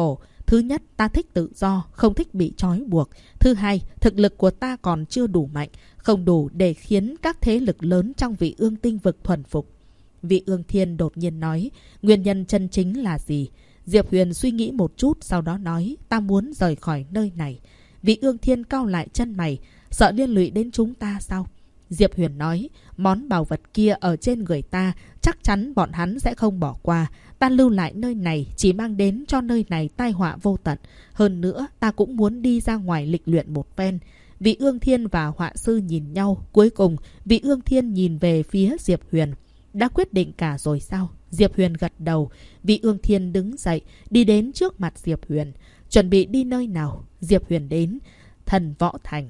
Thứ nhất, ta thích tự do, không thích bị trói buộc. Thứ hai, thực lực của ta còn chưa đủ mạnh, không đủ để khiến các thế lực lớn trong Vị Ương Tinh vực thuần phục. Vị Ương Thiên đột nhiên nói, nguyên nhân chân chính là gì? Diệp Huyền suy nghĩ một chút, sau đó nói, ta muốn rời khỏi nơi này. Vị Ương Thiên cau lại chân mày, sợ liên lụy đến chúng ta sao? Diệp Huyền nói, món bảo vật kia ở trên người ta, chắc chắn bọn hắn sẽ không bỏ qua. Ta lưu lại nơi này chỉ mang đến cho nơi này tai họa vô tận. Hơn nữa, ta cũng muốn đi ra ngoài lịch luyện một phen. Vị Ương Thiên và họa sư nhìn nhau. Cuối cùng, Vị Ương Thiên nhìn về phía Diệp Huyền. Đã quyết định cả rồi sao? Diệp Huyền gật đầu. Vị Ương Thiên đứng dậy, đi đến trước mặt Diệp Huyền. Chuẩn bị đi nơi nào? Diệp Huyền đến Thần Võ Thành.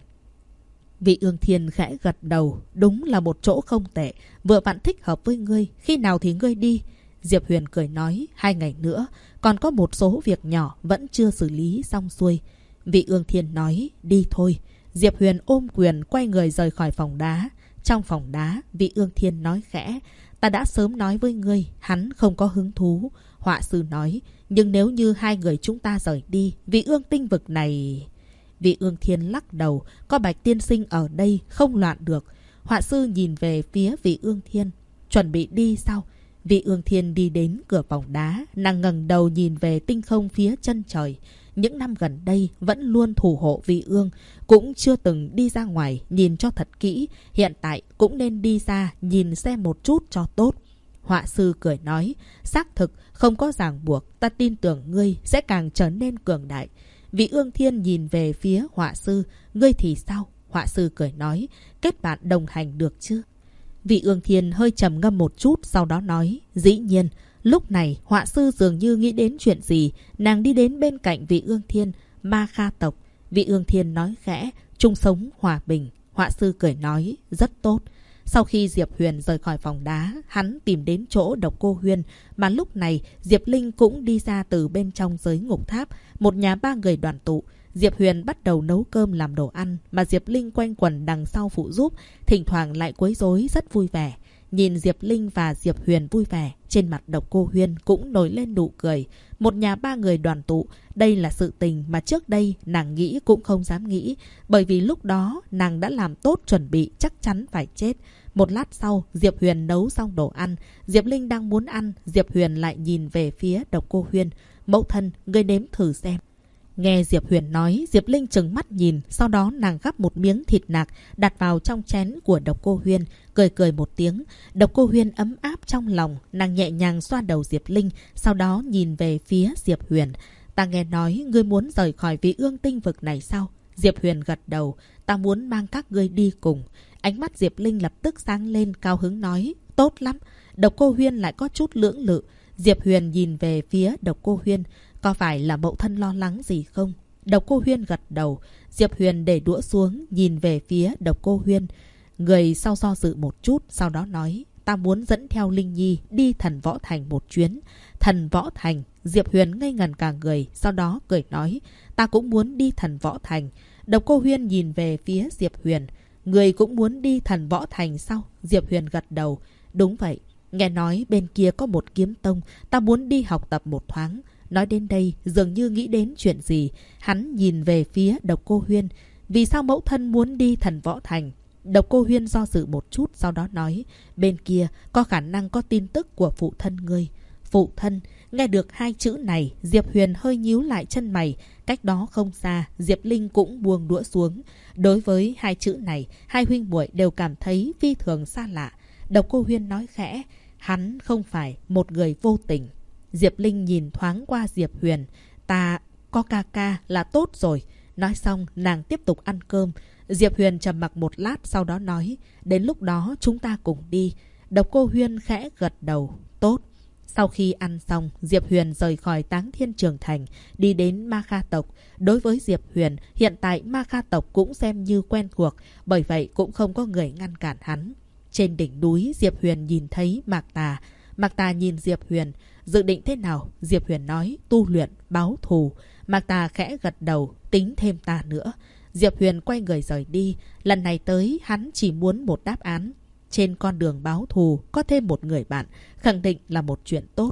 Vị Ương Thiên khẽ gật đầu. Đúng là một chỗ không tệ, vừa vặn thích hợp với ngươi. Khi nào thì ngươi đi? Diệp Huyền cười nói, 2 ngày nữa. Còn có một số việc nhỏ vẫn chưa xử lý xong xuôi. Vị Ương Thiên nói, đi thôi. Diệp Huyền ôm quyền quay người rời khỏi phòng đá. Trong phòng đá, Vị Ương Thiên nói khẽ, ta đã sớm nói với ngươi, hắn không có hứng thú. Họa sư nói, nhưng nếu như 2 người chúng ta rời đi, Vị Ương Tinh vực này... Vị Ương Thiên lắc đầu, có Bạch tiên sinh ở đây, không loạn được. Họa sư nhìn về phía Vị Ương Thiên. Chuẩn bị đi sao? Vị Ương Thiên đi đến cửa phòng đá, nàng ngẩng đầu nhìn về tinh không phía chân trời. Những năm gần đây vẫn luôn thủ hộ Vị Ương, cũng chưa từng đi ra ngoài nhìn cho thật kỹ. Hiện tại cũng nên đi ra nhìn xem một chút cho tốt. Họa sư cười nói, xác thực không có ràng buộc, ta tin tưởng ngươi sẽ càng trở nên cường đại. Vị Ương Thiên nhìn về phía họa sư, ngươi thì sao? Họa sư cười nói, kết bạn đồng hành được chứ? Vị Ương Thiên hơi trầm ngâm một chút, sau đó nói, dĩ nhiên. Lúc này họa sư dường như nghĩ đến chuyện gì, nàng đi đến bên cạnh Vị Ương Thiên. Ma Kha tộc. Vị Ương Thiên nói khẽ, chung sống hòa bình. Họa sư cười nói, rất tốt. Sau khi Diệp Huyền rời khỏi phòng đá, hắn tìm đến chỗ Độc Cô Huyên, mà lúc này Diệp Linh cũng đi ra từ bên trong giới ngục tháp. Một nhà 3 người đoàn tụ. Diệp Huyền bắt đầu nấu cơm làm đồ ăn, mà Diệp Linh quanh quẩn đằng sau phụ giúp, thỉnh thoảng lại quấy rối rất vui vẻ. Nhìn Diệp Linh và Diệp Huyền vui vẻ, trên mặt Độc Cô Huyên cũng nổi lên nụ cười. Một nhà 3 người đoàn tụ, đây là sự tình mà trước đây nàng nghĩ cũng không dám nghĩ, bởi vì lúc đó nàng đã làm tốt chuẩn bị chắc chắn phải chết. Một lát sau, Diệp Huyền nấu xong đồ ăn, Diệp Linh đang muốn ăn, Diệp Huyền lại nhìn về phía Độc Cô Huyên. Mẫu thân, ngươi nếm thử xem. Nghe Diệp Huyền nói, Diệp Linh trừng mắt nhìn, sau đó nàng gắp một miếng thịt nạc đặt vào trong chén của Độc Cô Huyên, cười cười một tiếng. Độc Cô Huyên ấm áp trong lòng, nàng nhẹ nhàng xoa đầu Diệp Linh, sau đó nhìn về phía Diệp Huyền. Ta nghe nói ngươi muốn rời khỏi Vị Ương Tinh vực này sao? Diệp Huyền gật đầu, ta muốn mang các ngươi đi cùng. Ánh mắt Diệp Linh lập tức sáng lên, cao hứng nói, tốt lắm. Độc Cô Huyên lại có chút lưỡng lự. Diệp Huyền nhìn về phía Độc Cô Huyên, có phải là mẫu thân lo lắng gì không? Độc Cô Huyên gật đầu. Diệp Huyền để đũa xuống, nhìn về phía Độc Cô Huyên. Người sau do dự một chút, sau đó nói, ta muốn dẫn theo Linh Nhi đi Thần Võ Thành một chuyến. Thần Võ Thành? Diệp Huyền ngây ngẩn cả người, sau đó cười nói, ta cũng muốn đi Thần Võ Thành. Độc Cô Huyên nhìn về phía Diệp Huyền. Người cũng muốn đi Thần Võ Thành sao? Diệp Huyền gật đầu. Đúng vậy, nghe nói bên kia có một kiếm tông, ta muốn đi học tập một thoáng. Nói đến đây, dường như nghĩ đến chuyện gì. Hắn nhìn về phía Độc Cô Huyên. Vì sao mẫu thân muốn đi Thần Võ Thành? Độc Cô Huyên do dự một chút, sau đó nói, bên kia có khả năng có tin tức của phụ thân ngươi. Phụ thân? Nghe được 2 chữ này, Diệp Huyền hơi nhíu lại chân mày. Cách đó không xa, Diệp Linh cũng buông đũa xuống. Đối với 2 chữ này, 2 huynh muội đều cảm thấy phi thường xa lạ. Độc Cô Huyên nói khẽ, hắn không phải một người vô tình. Diệp Linh nhìn thoáng qua Diệp Huyền. Ta có ca ca là tốt rồi. Nói xong, nàng tiếp tục ăn cơm. Diệp Huyền trầm mặc một lát, sau đó nói, đến lúc đó chúng ta cùng đi. Độc Cô Huyên khẽ gật đầu, tốt. Sau khi ăn xong, Diệp Huyền rời khỏi Táng Thiên Trường Thành, đi đến Ma Kha tộc. Đối với Diệp Huyền, hiện tại Ma Kha tộc cũng xem như quen thuộc, bởi vậy cũng không có người ngăn cản hắn. Trên đỉnh núi, Diệp Huyền nhìn thấy Mạc Tà. Mạc Tà nhìn Diệp Huyền, dự định thế nào? Diệp Huyền nói, tu luyện, báo thù. Mạc Tà khẽ gật đầu, tính thêm ta nữa. Diệp Huyền quay người rời đi. Lần này tới, hắn chỉ muốn một đáp án. Trên con đường báo thù, có thêm một người bạn, khẳng định là một chuyện tốt.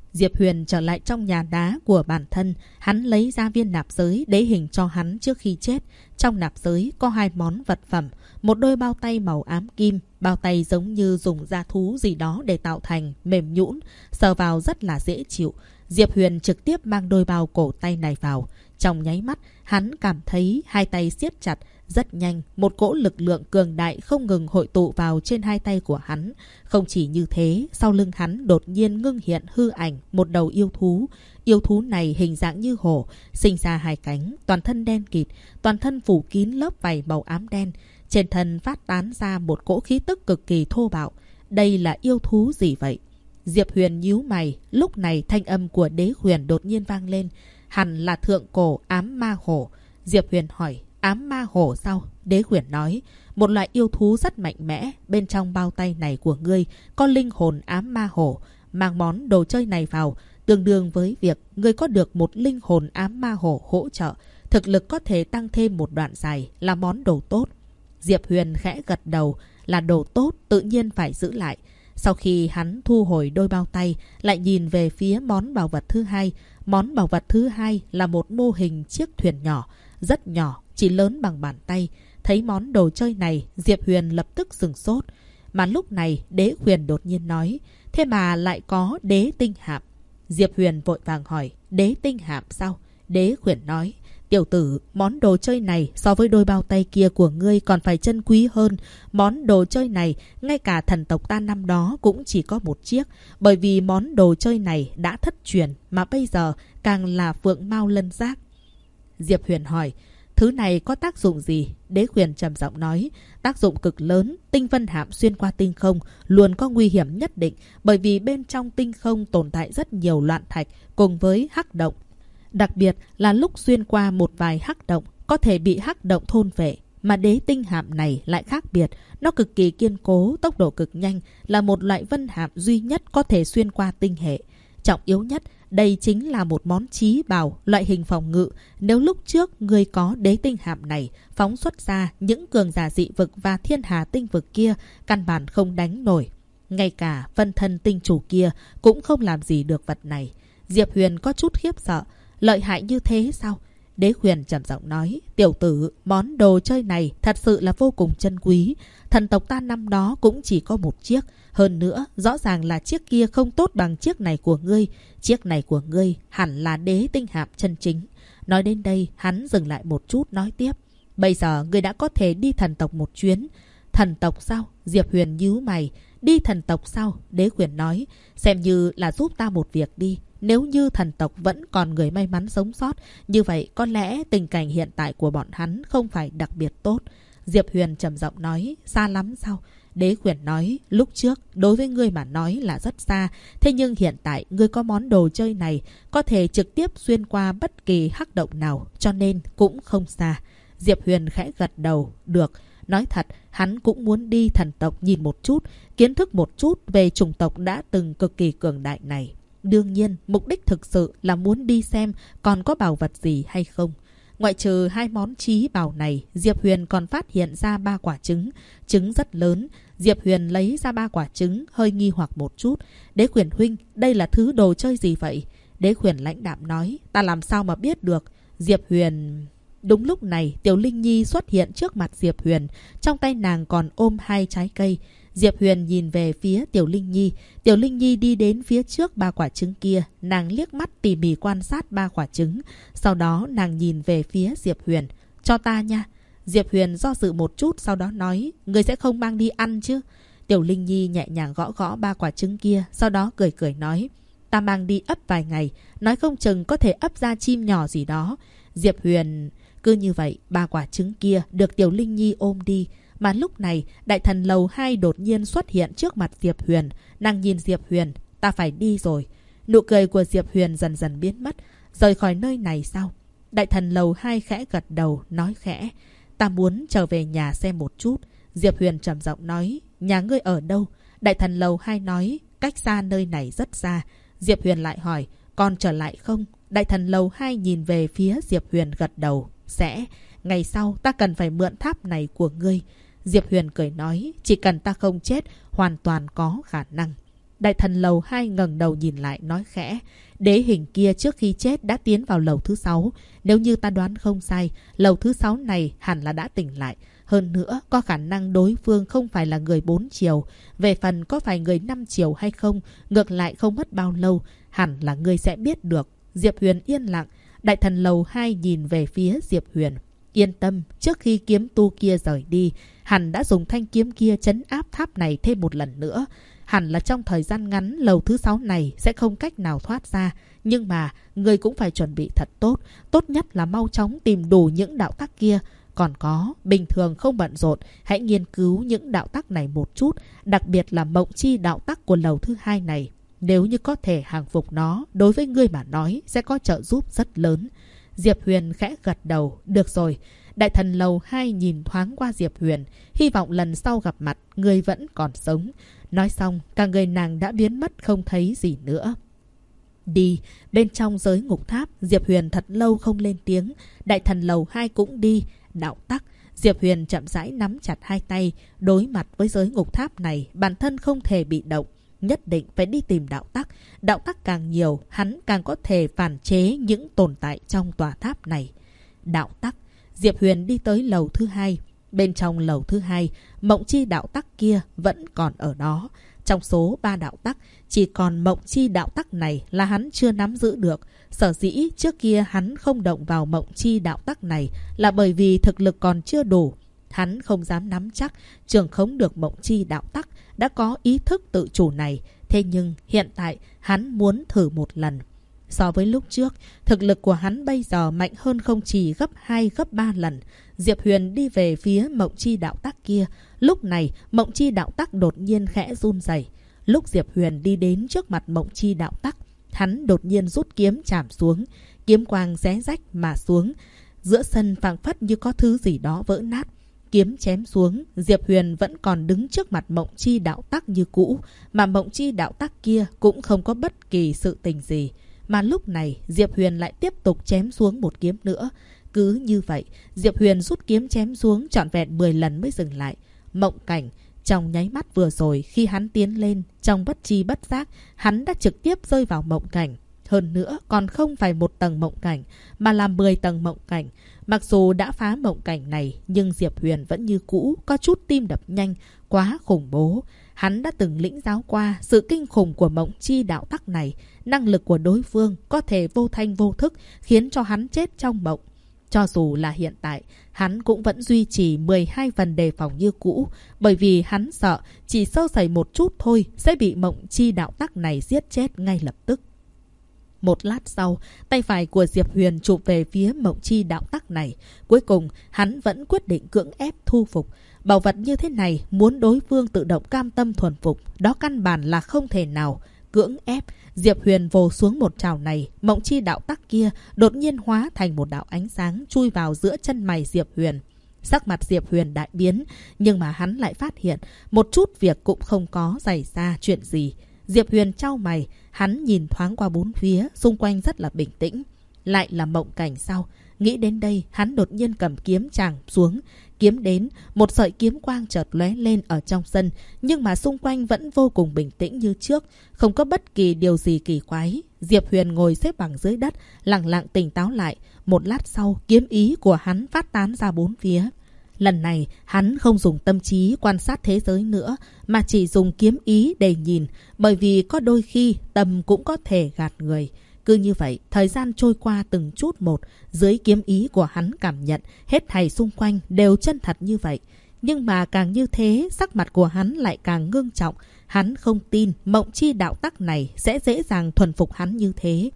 Diệp Huyền trở lại trong nhà đá của bản thân. Hắn lấy ra viên nạp giới đế hình cho hắn trước khi chết. Trong nạp giới có 2 món vật phẩm. Một đôi bao tay màu ám kim. Bao tay giống như dùng da thú gì đó để tạo thành, mềm nhũn, sờ vào rất là dễ chịu. Diệp Huyền trực tiếp mang đôi bao cổ tay này vào. Trong nháy mắt, hắn cảm thấy 2 tay siết chặt. Rất nhanh, một cỗ lực lượng cường đại không ngừng hội tụ vào trên 2 tay của hắn. Không chỉ như thế, sau lưng hắn đột nhiên ngưng hiện hư ảnh một đầu yêu thú. Yêu thú này hình dạng như hổ, sinh ra 2 cánh, toàn thân đen kịt, toàn thân phủ kín lớp vảy màu ám đen. Trên thân phát tán ra một cỗ khí tức cực kỳ thô bạo. Đây là yêu thú gì vậy? Diệp Huyền nhíu mày, lúc này thanh âm của Đế Huyền đột nhiên vang lên. Hẳn là thượng cổ ám ma hổ. Diệp Huyền hỏi, ám ma hổ sao? Đế Huyền nói, một loại yêu thú rất mạnh mẽ. Bên trong bao tay này của ngươi có linh hồn ám ma hổ. Mang món đồ chơi này vào, tương đương với việc ngươi có được một linh hồn ám ma hổ hỗ trợ. Thực lực có thể tăng thêm một đoạn dài, là món đồ tốt. Diệp Huyền khẽ gật đầu, là đồ tốt, tự nhiên phải giữ lại. Sau khi hắn thu hồi đôi bao tay, lại nhìn về phía món bảo vật thứ 2. Món bảo vật thứ 2 là một mô hình chiếc thuyền nhỏ, rất nhỏ, chỉ lớn bằng bàn tay. Thấy món đồ chơi này, Diệp Huyền lập tức sửng sốt. Mà lúc này, Đế Huyền đột nhiên nói, thế mà lại có đế tinh hạm. Diệp Huyền vội vàng hỏi, đế tinh hạm sao? Đế Huyền nói, tiểu tử, món đồ chơi này so với đôi bao tay kia của ngươi còn phải chân quý hơn. Món đồ chơi này, ngay cả thần tộc ta năm đó cũng chỉ có một chiếc. Bởi vì món đồ chơi này đã thất truyền, mà bây giờ càng là phượng mao lân giác. Diệp Huyền hỏi, thứ này có tác dụng gì? Đế Huyền trầm giọng nói, tác dụng cực lớn. Tinh vân hạm xuyên qua tinh không luôn có nguy hiểm nhất định, bởi vì bên trong tinh không tồn tại rất nhiều loạn thạch cùng với hắc động. Đặc biệt là lúc xuyên qua một vài hắc động, có thể bị hắc động thôn phệ. Mà đế tinh hạm này lại khác biệt, nó cực kỳ kiên cố, tốc độ cực nhanh, là một loại vân hạm duy nhất có thể xuyên qua tinh hệ. Trọng yếu nhất, đây chính là một món chí bảo, loại hình phòng ngự. Nếu lúc trước người có đế tinh hạm này, phóng xuất ra những cường giả dị vực và thiên hà tinh vực kia, căn bản không đánh nổi. Ngay cả phân thân tinh chủ kia cũng không làm gì được vật này. Diệp Huyền có chút khiếp sợ. Lợi hại như thế sao? Đế Huyền trầm giọng nói, tiểu tử, món đồ chơi này thật sự là vô cùng chân quý. Thần tộc ta năm đó cũng chỉ có một chiếc. Hơn nữa, rõ ràng là chiếc kia không tốt bằng chiếc này của ngươi. Chiếc này của ngươi hẳn là đế tinh hạm chân chính. Nói đến đây, hắn dừng lại một chút nói tiếp. Bây giờ ngươi đã có thể đi thần tộc một chuyến. Thần tộc sao? Diệp Huyền nhíu mày. Đi thần tộc sao? Đế Huyền nói, xem như là giúp ta một việc đi. Nếu như thần tộc vẫn còn người may mắn sống sót, như vậy có lẽ tình cảnh hiện tại của bọn hắn không phải đặc biệt tốt. Diệp Huyền trầm giọng nói, xa lắm sao? Đế Huyền nói, lúc trước đối với ngươi mà nói là rất xa. Thế nhưng hiện tại ngươi có món đồ chơi này, có thể trực tiếp xuyên qua bất kỳ hắc động nào, cho nên cũng không xa. Diệp Huyền khẽ gật đầu, được. Nói thật, hắn cũng muốn đi thần tộc nhìn một chút, kiến thức một chút về chủng tộc đã từng cực kỳ cường đại này. Đương nhiên, mục đích thực sự là muốn đi xem còn có bảo vật gì hay không. Ngoại trừ 2 món chí bảo này, Diệp Huyền còn phát hiện ra 3 quả trứng. Trứng rất lớn. Diệp Huyền lấy ra 3 quả trứng, hơi nghi hoặc một chút. Đế Huyền huynh, đây là thứ đồ chơi gì vậy? Đế Huyền lãnh đạm nói, ta làm sao mà biết được? Diệp Huyền... Đúng lúc này, Tiểu Linh Nhi xuất hiện trước mặt Diệp Huyền. Trong tay nàng còn ôm 2 trái cây. Diệp Huyền nhìn về phía Tiểu Linh Nhi. Tiểu Linh Nhi đi đến phía trước 3 quả trứng kia. Nàng liếc mắt tỉ mỉ quan sát 3 quả trứng. Sau đó nàng nhìn về phía Diệp Huyền. Cho ta nha. Diệp Huyền do dự một chút, sau đó nói, người sẽ không mang đi ăn chứ? Tiểu Linh Nhi nhẹ nhàng gõ gõ 3 quả trứng kia, sau đó cười cười nói, ta mang đi ấp vài ngày, nói không chừng có thể ấp ra chim nhỏ gì đó. Diệp Huyền... Cứ như vậy, 3 quả trứng kia được Tiểu Linh Nhi ôm đi. Mà lúc này, đại thần lầu 2 đột nhiên xuất hiện trước mặt Diệp Huyền. Nàng nhìn Diệp Huyền, ta phải đi rồi. Nụ cười của Diệp Huyền dần dần biến mất. Rời khỏi nơi này sao? Đại thần lầu 2 khẽ gật đầu, nói khẽ, ta muốn trở về nhà xem một chút. Diệp Huyền trầm giọng nói, nhà ngươi ở đâu? Đại thần lầu 2 nói, cách xa nơi này rất xa. Diệp Huyền lại hỏi, còn trở lại không? Đại thần lầu 2 nhìn về phía Diệp Huyền gật đầu, sẽ. Ngày sau ta cần phải mượn tháp này của ngươi. Diệp Huyền cười nói, chỉ cần ta không chết, hoàn toàn có khả năng. Đại thần lầu 2 ngẩng đầu nhìn lại nói khẽ. Đế hình kia trước khi chết đã tiến vào lầu thứ 6. Nếu như ta đoán không sai, lầu thứ 6 này hẳn là đã tỉnh lại. Hơn nữa, có khả năng đối phương không phải là người 4 chiều. Về phần có phải người 5 chiều hay không, ngược lại không mất bao lâu, hẳn là ngươi sẽ biết được. Diệp Huyền yên lặng. Đại thần lầu 2 nhìn về phía Diệp Huyền. Yên tâm, trước khi kiếm tu kia rời đi, hẳn đã dùng thanh kiếm kia trấn áp tháp này thêm một lần nữa. Hẳn là trong thời gian ngắn lầu thứ 6 này sẽ không cách nào thoát ra. Nhưng mà, người cũng phải chuẩn bị thật tốt. Tốt nhất là mau chóng tìm đủ những đạo tắc kia. Còn có, bình thường không bận rộn, hãy nghiên cứu những đạo tắc này một chút. Đặc biệt là mộng chi đạo tắc của lầu thứ 2 này. Nếu như có thể hàng phục nó, đối với ngươi mà nói sẽ có trợ giúp rất lớn. Diệp Huyền khẽ gật đầu. Được rồi. Đại thần lầu 2 nhìn thoáng qua Diệp Huyền. Hy vọng lần sau gặp mặt, ngươi vẫn còn sống. Nói xong, cả người nàng đã biến mất không thấy gì nữa. Đi. Bên trong giới ngục tháp, Diệp Huyền thật lâu không lên tiếng. Đại thần lầu 2 cũng đi. Đạo tắc. Diệp Huyền chậm rãi nắm chặt hai tay. Đối mặt với giới ngục tháp này, bản thân không thể bị động. Nhất định phải đi tìm đạo tắc. Đạo tắc càng nhiều, hắn càng có thể phản chế những tồn tại trong tòa tháp này. Đạo tắc. Diệp Huyền đi tới lầu thứ 2. Bên trong lầu thứ 2, mộng chi đạo tắc kia vẫn còn ở đó. Trong số 3 đạo tắc, chỉ còn mộng chi đạo tắc này là hắn chưa nắm giữ được. Sở dĩ trước kia hắn không động vào mộng chi đạo tắc này là bởi vì thực lực còn chưa đủ. Hắn không dám nắm chắc trường khống được mộng chi đạo tắc, đã có ý thức tự chủ này. Thế nhưng hiện tại hắn muốn thử một lần. So với lúc trước, thực lực của hắn bây giờ mạnh hơn không chỉ gấp 2, gấp 3 lần. Diệp Huyền đi về phía mộng chi đạo tắc kia. Lúc này, mộng chi đạo tắc đột nhiên khẽ run rẩy. Lúc Diệp Huyền đi đến trước mặt mộng chi đạo tắc, hắn đột nhiên rút kiếm chạm xuống. Kiếm quang xé rách mà xuống. Giữa sân phảng phất như có thứ gì đó vỡ nát. Kiếm chém xuống, Diệp Huyền vẫn còn đứng trước mặt mộng chi đạo tắc như cũ. Mà mộng chi đạo tắc kia cũng không có bất kỳ sự tình gì. Mà lúc này, Diệp Huyền lại tiếp tục chém xuống một kiếm nữa. Cứ như vậy, Diệp Huyền rút kiếm chém xuống trọn vẹn 10 lần mới dừng lại. Mộng cảnh, trong nháy mắt vừa rồi khi hắn tiến lên, trong bất chi bất giác, hắn đã trực tiếp rơi vào mộng cảnh. Hơn nữa, còn không phải một tầng mộng cảnh, mà là 10 tầng mộng cảnh. Mặc dù đã phá mộng cảnh này, nhưng Diệp Huyền vẫn như cũ, có chút tim đập nhanh, quá khủng bố. Hắn đã từng lĩnh giáo qua sự kinh khủng của mộng chi đạo tắc này. Năng lực của đối phương có thể vô thanh vô thức khiến cho hắn chết trong mộng. Cho dù là hiện tại, hắn cũng vẫn duy trì 12 phần đề phòng như cũ. Bởi vì hắn sợ chỉ sơ sẩy một chút thôi sẽ bị mộng chi đạo tắc này giết chết ngay lập tức. Một lát sau, tay phải của Diệp Huyền chụp về phía mộng chi đạo tắc này. Cuối cùng, hắn vẫn quyết định cưỡng ép thu phục. Bảo vật như thế này, muốn đối phương tự động cam tâm thuần phục, đó căn bản là không thể nào. Cưỡng ép, Diệp Huyền vồ xuống một trào này, mộng chi đạo tắc kia đột nhiên hóa thành một đạo ánh sáng chui vào giữa chân mày Diệp Huyền. Sắc mặt Diệp Huyền đại biến, nhưng mà hắn lại phát hiện một chút việc cũng không có xảy ra chuyện gì. Diệp Huyền chau mày, hắn nhìn thoáng qua bốn phía, xung quanh rất là bình tĩnh. Lại là mộng cảnh sao? Nghĩ đến đây, hắn đột nhiên cầm kiếm chàng xuống. Kiếm đến, một sợi kiếm quang chợt lóe lên ở trong sân, nhưng mà xung quanh vẫn vô cùng bình tĩnh như trước, không có bất kỳ điều gì kỳ quái. Diệp Huyền ngồi xếp bằng dưới đất, lặng lặng tỉnh táo lại. Một lát sau, kiếm ý của hắn phát tán ra bốn phía. Lần này, hắn không dùng tâm trí quan sát thế giới nữa, mà chỉ dùng kiếm ý để nhìn, bởi vì có đôi khi tâm cũng có thể gạt người. Cứ như vậy, thời gian trôi qua từng chút một, dưới kiếm ý của hắn cảm nhận, hết thảy xung quanh đều chân thật như vậy. Nhưng mà càng như thế, sắc mặt của hắn lại càng ngưng trọng. Hắn không tin mộng chi đạo tắc này sẽ dễ dàng thuần phục hắn như thế.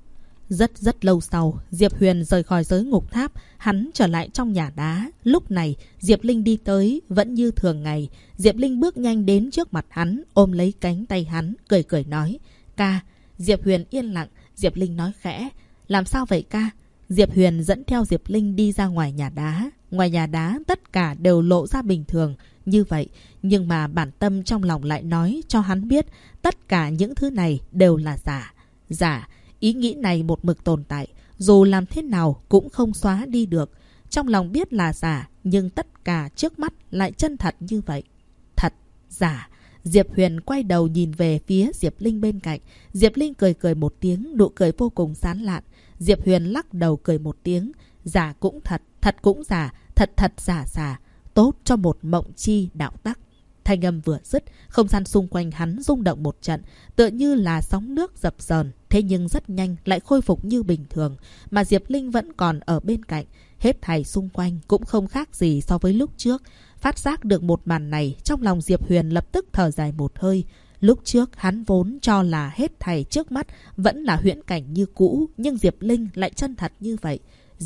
Rất lâu sau, Diệp Huyền rời khỏi giới ngục tháp, hắn trở lại trong nhà đá. Lúc này, Diệp Linh đi tới, vẫn như thường ngày. Diệp Linh bước nhanh đến trước mặt hắn, ôm lấy cánh tay hắn, cười cười nói, ca. Diệp Huyền yên lặng, Diệp Linh nói khẽ, làm sao vậy ca? Diệp Huyền dẫn theo Diệp Linh đi ra ngoài nhà đá. Ngoài nhà đá tất cả đều lộ ra bình thường như vậy, nhưng mà bản tâm trong lòng lại nói cho hắn biết tất cả những thứ này đều là giả. Giả, ý nghĩ này một mực tồn tại, dù làm thế nào cũng không xóa đi được. Trong lòng biết là giả, nhưng tất cả trước mắt lại chân thật như vậy. Thật, giả. Diệp Huyền quay đầu nhìn về phía Diệp Linh bên cạnh. Diệp Linh cười cười một tiếng, nụ cười vô cùng sán lạn. Diệp Huyền lắc đầu cười một tiếng. Giả cũng thật, thật cũng giả, thật thật giả giả. Tốt cho một mộng chi đạo tắc. Thanh âm vừa dứt, không gian xung quanh hắn rung động một trận, tựa như là sóng nước dập dờn. Thế nhưng rất nhanh lại khôi phục như bình thường, mà Diệp Linh vẫn còn ở bên cạnh. Hết thảy xung quanh cũng không khác gì so với lúc trước. Phát giác được một màn này, trong lòng Diệp Huyền lập tức thở dài một hơi. Lúc trước hắn vốn cho là hết thảy trước mắt vẫn là huyễn cảnh như cũ, nhưng Diệp Linh lại chân thật như vậy.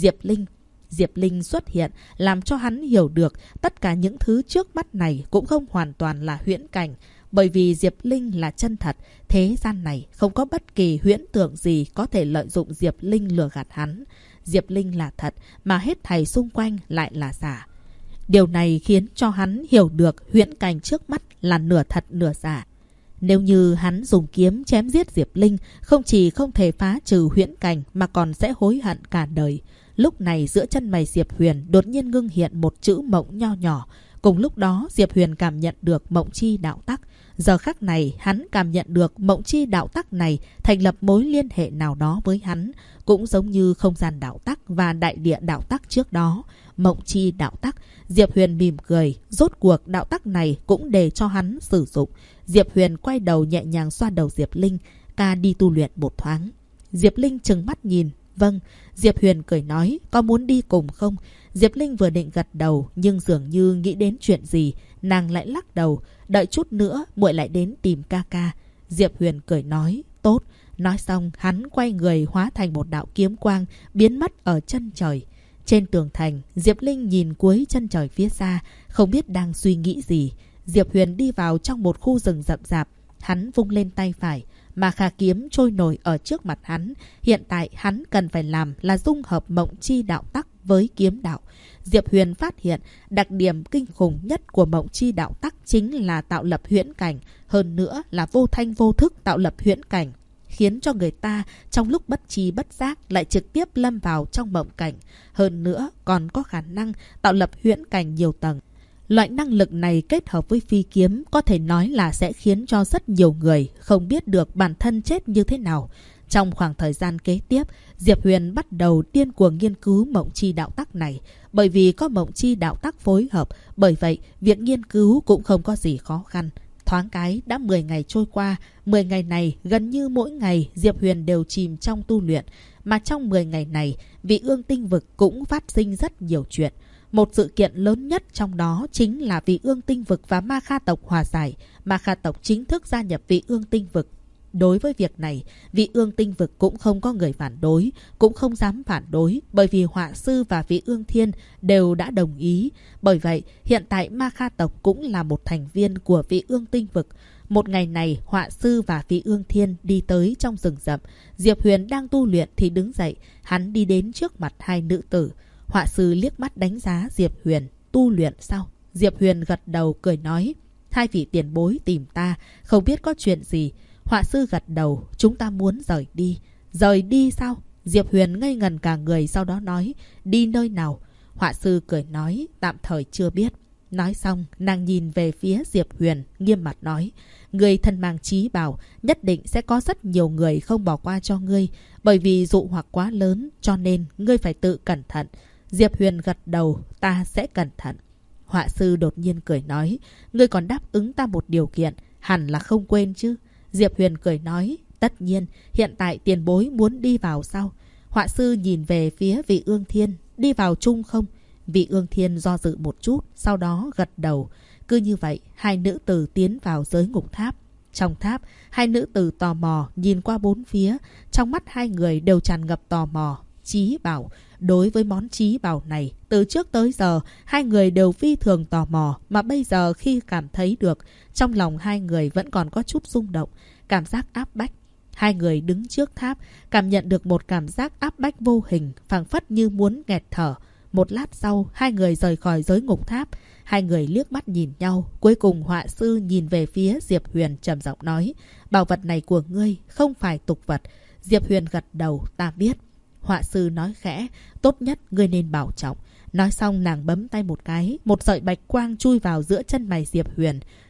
Diệp Linh xuất hiện làm cho hắn hiểu được tất cả những thứ trước mắt này cũng không hoàn toàn là huyễn cảnh. Bởi vì Diệp Linh là chân thật, thế gian này không có bất kỳ huyễn tưởng gì có thể lợi dụng Diệp Linh lừa gạt hắn. Diệp Linh là thật, mà hết thảy xung quanh lại là giả. Điều này khiến cho hắn hiểu được huyễn cảnh trước mắt là nửa thật nửa giả. Nếu như hắn dùng kiếm chém giết Diệp Linh, không chỉ không thể phá trừ huyễn cảnh mà còn sẽ hối hận cả đời. Lúc này giữa chân mày Diệp Huyền đột nhiên ngưng hiện một chữ mộng nho nhỏ. Cùng lúc đó Diệp Huyền cảm nhận được mộng chi đạo tắc. Giờ khắc này hắn cảm nhận được mộng chi đạo tắc này thành lập mối liên hệ nào đó với hắn. Cũng giống như không gian đạo tắc và đại địa đạo tắc trước đó. Mộng chi đạo tắc. Diệp Huyền mỉm cười. Rốt cuộc đạo tắc này cũng để cho hắn sử dụng. Diệp Huyền quay đầu nhẹ nhàng xoa đầu Diệp Linh. Ca đi tu luyện một thoáng. Diệp Linh trừng mắt nhìn. Vâng. Diệp Huyền cười nói, có muốn đi cùng không? Diệp Linh vừa định gật đầu, nhưng dường như nghĩ đến chuyện gì, nàng lại lắc đầu. Đợi chút nữa, muội lại đến tìm ca ca. Diệp Huyền cười nói, tốt. Nói xong, hắn quay người hóa thành một đạo kiếm quang, biến mất ở chân trời. Trên tường thành, Diệp Linh nhìn cuối chân trời phía xa, không biết đang suy nghĩ gì. Diệp Huyền đi vào trong một khu rừng rậm rạp, hắn vung lên tay phải. Mà Kha kiếm trôi nổi ở trước mặt hắn. Hiện tại hắn cần phải làm là dung hợp mộng chi đạo tắc với kiếm đạo. Diệp Huyền phát hiện đặc điểm kinh khủng nhất của mộng chi đạo tắc chính là tạo lập huyễn cảnh. Hơn nữa là vô thanh vô thức tạo lập huyễn cảnh, khiến cho người ta trong lúc bất tri bất giác lại trực tiếp lâm vào trong mộng cảnh. Hơn nữa còn có khả năng tạo lập huyễn cảnh nhiều tầng. Loại năng lực này kết hợp với phi kiếm có thể nói là sẽ khiến cho rất nhiều người không biết được bản thân chết như thế nào. Trong khoảng thời gian kế tiếp, Diệp Huyền bắt đầu điên cuồng nghiên cứu mộng chi đạo tắc này. Bởi vì có mộng chi đạo tắc phối hợp, bởi vậy việc nghiên cứu cũng không có gì khó khăn. Thoáng cái đã 10 ngày trôi qua, 10 ngày này gần như mỗi ngày Diệp Huyền đều chìm trong tu luyện. Mà trong 10 ngày này, Vị Ương Tinh Vực cũng phát sinh rất nhiều chuyện. Một sự kiện lớn nhất trong đó chính là Vị Ương Tinh Vực và Ma Kha tộc hòa giải. Ma Kha tộc chính thức gia nhập Vị Ương Tinh Vực. Đối với việc này, Vị Ương Tinh Vực cũng không có người phản đối, cũng không dám phản đối, bởi vì Họa Sư và Vị Ương Thiên đều đã đồng ý. Bởi vậy, hiện tại Ma Kha tộc cũng là một thành viên của Vị Ương Tinh Vực. Một ngày này, Họa Sư và Vị Ương Thiên đi tới trong rừng rậm. Diệp Huyền đang tu luyện thì đứng dậy, hắn đi đến trước mặt hai nữ tử. Họa Sư liếc mắt đánh giá Diệp Huyền. Tu luyện sao? Diệp Huyền gật đầu cười nói, hai vị tiền bối tìm ta, không biết có chuyện gì. Họa Sư gật đầu, chúng ta muốn rời đi. Rời đi sao? Diệp Huyền ngây ngần cả người, sau đó nói, đi nơi nào? Họa Sư cười nói, tạm thời chưa biết. Nói xong, nàng nhìn về phía Diệp Huyền, nghiêm mặt nói, người thân mang chí bảo, nhất định sẽ có rất nhiều người không bỏ qua cho ngươi. Bởi vì dụ hoặc quá lớn, cho nên ngươi phải tự cẩn thận. Diệp Huyền gật đầu, ta sẽ cẩn thận. Họa Sư đột nhiên cười nói, ngươi còn đáp ứng ta một điều kiện, hẳn là không quên chứ. Diệp Huyền cười nói, tất nhiên, hiện tại tiền bối muốn đi vào sao? Họa Sư nhìn về phía Vị Ương Thiên, đi vào chung không? Vị Ương Thiên do dự một chút, sau đó gật đầu. Cứ như vậy, hai nữ tử tiến vào giới ngục tháp. Trong tháp, hai nữ tử tò mò nhìn qua bốn phía, trong mắt hai người đều tràn ngập tò mò. Chí bảo, đối với món chí bảo này, từ trước tới giờ, hai người đều phi thường tò mò, mà bây giờ khi cảm thấy được, trong lòng hai người vẫn còn có chút rung động, cảm giác áp bách. Hai người đứng trước tháp, cảm nhận được một cảm giác áp bách vô hình, phảng phất như muốn nghẹt thở. Một lát sau, hai người rời khỏi giới ngục tháp. Hai người liếc mắt nhìn nhau. Cuối cùng Họa Sư nhìn về phía Diệp Huyền trầm giọng nói, bảo vật này của ngươi không phải tục vật. Diệp Huyền gật đầu, ta biết. Họa Sư nói khẽ, tốt nhất ngươi nên bảo trọng. Nói xong nàng bấm tay một cái, một sợi bạch quang chui vào giữa chân mày Diệp Huyền.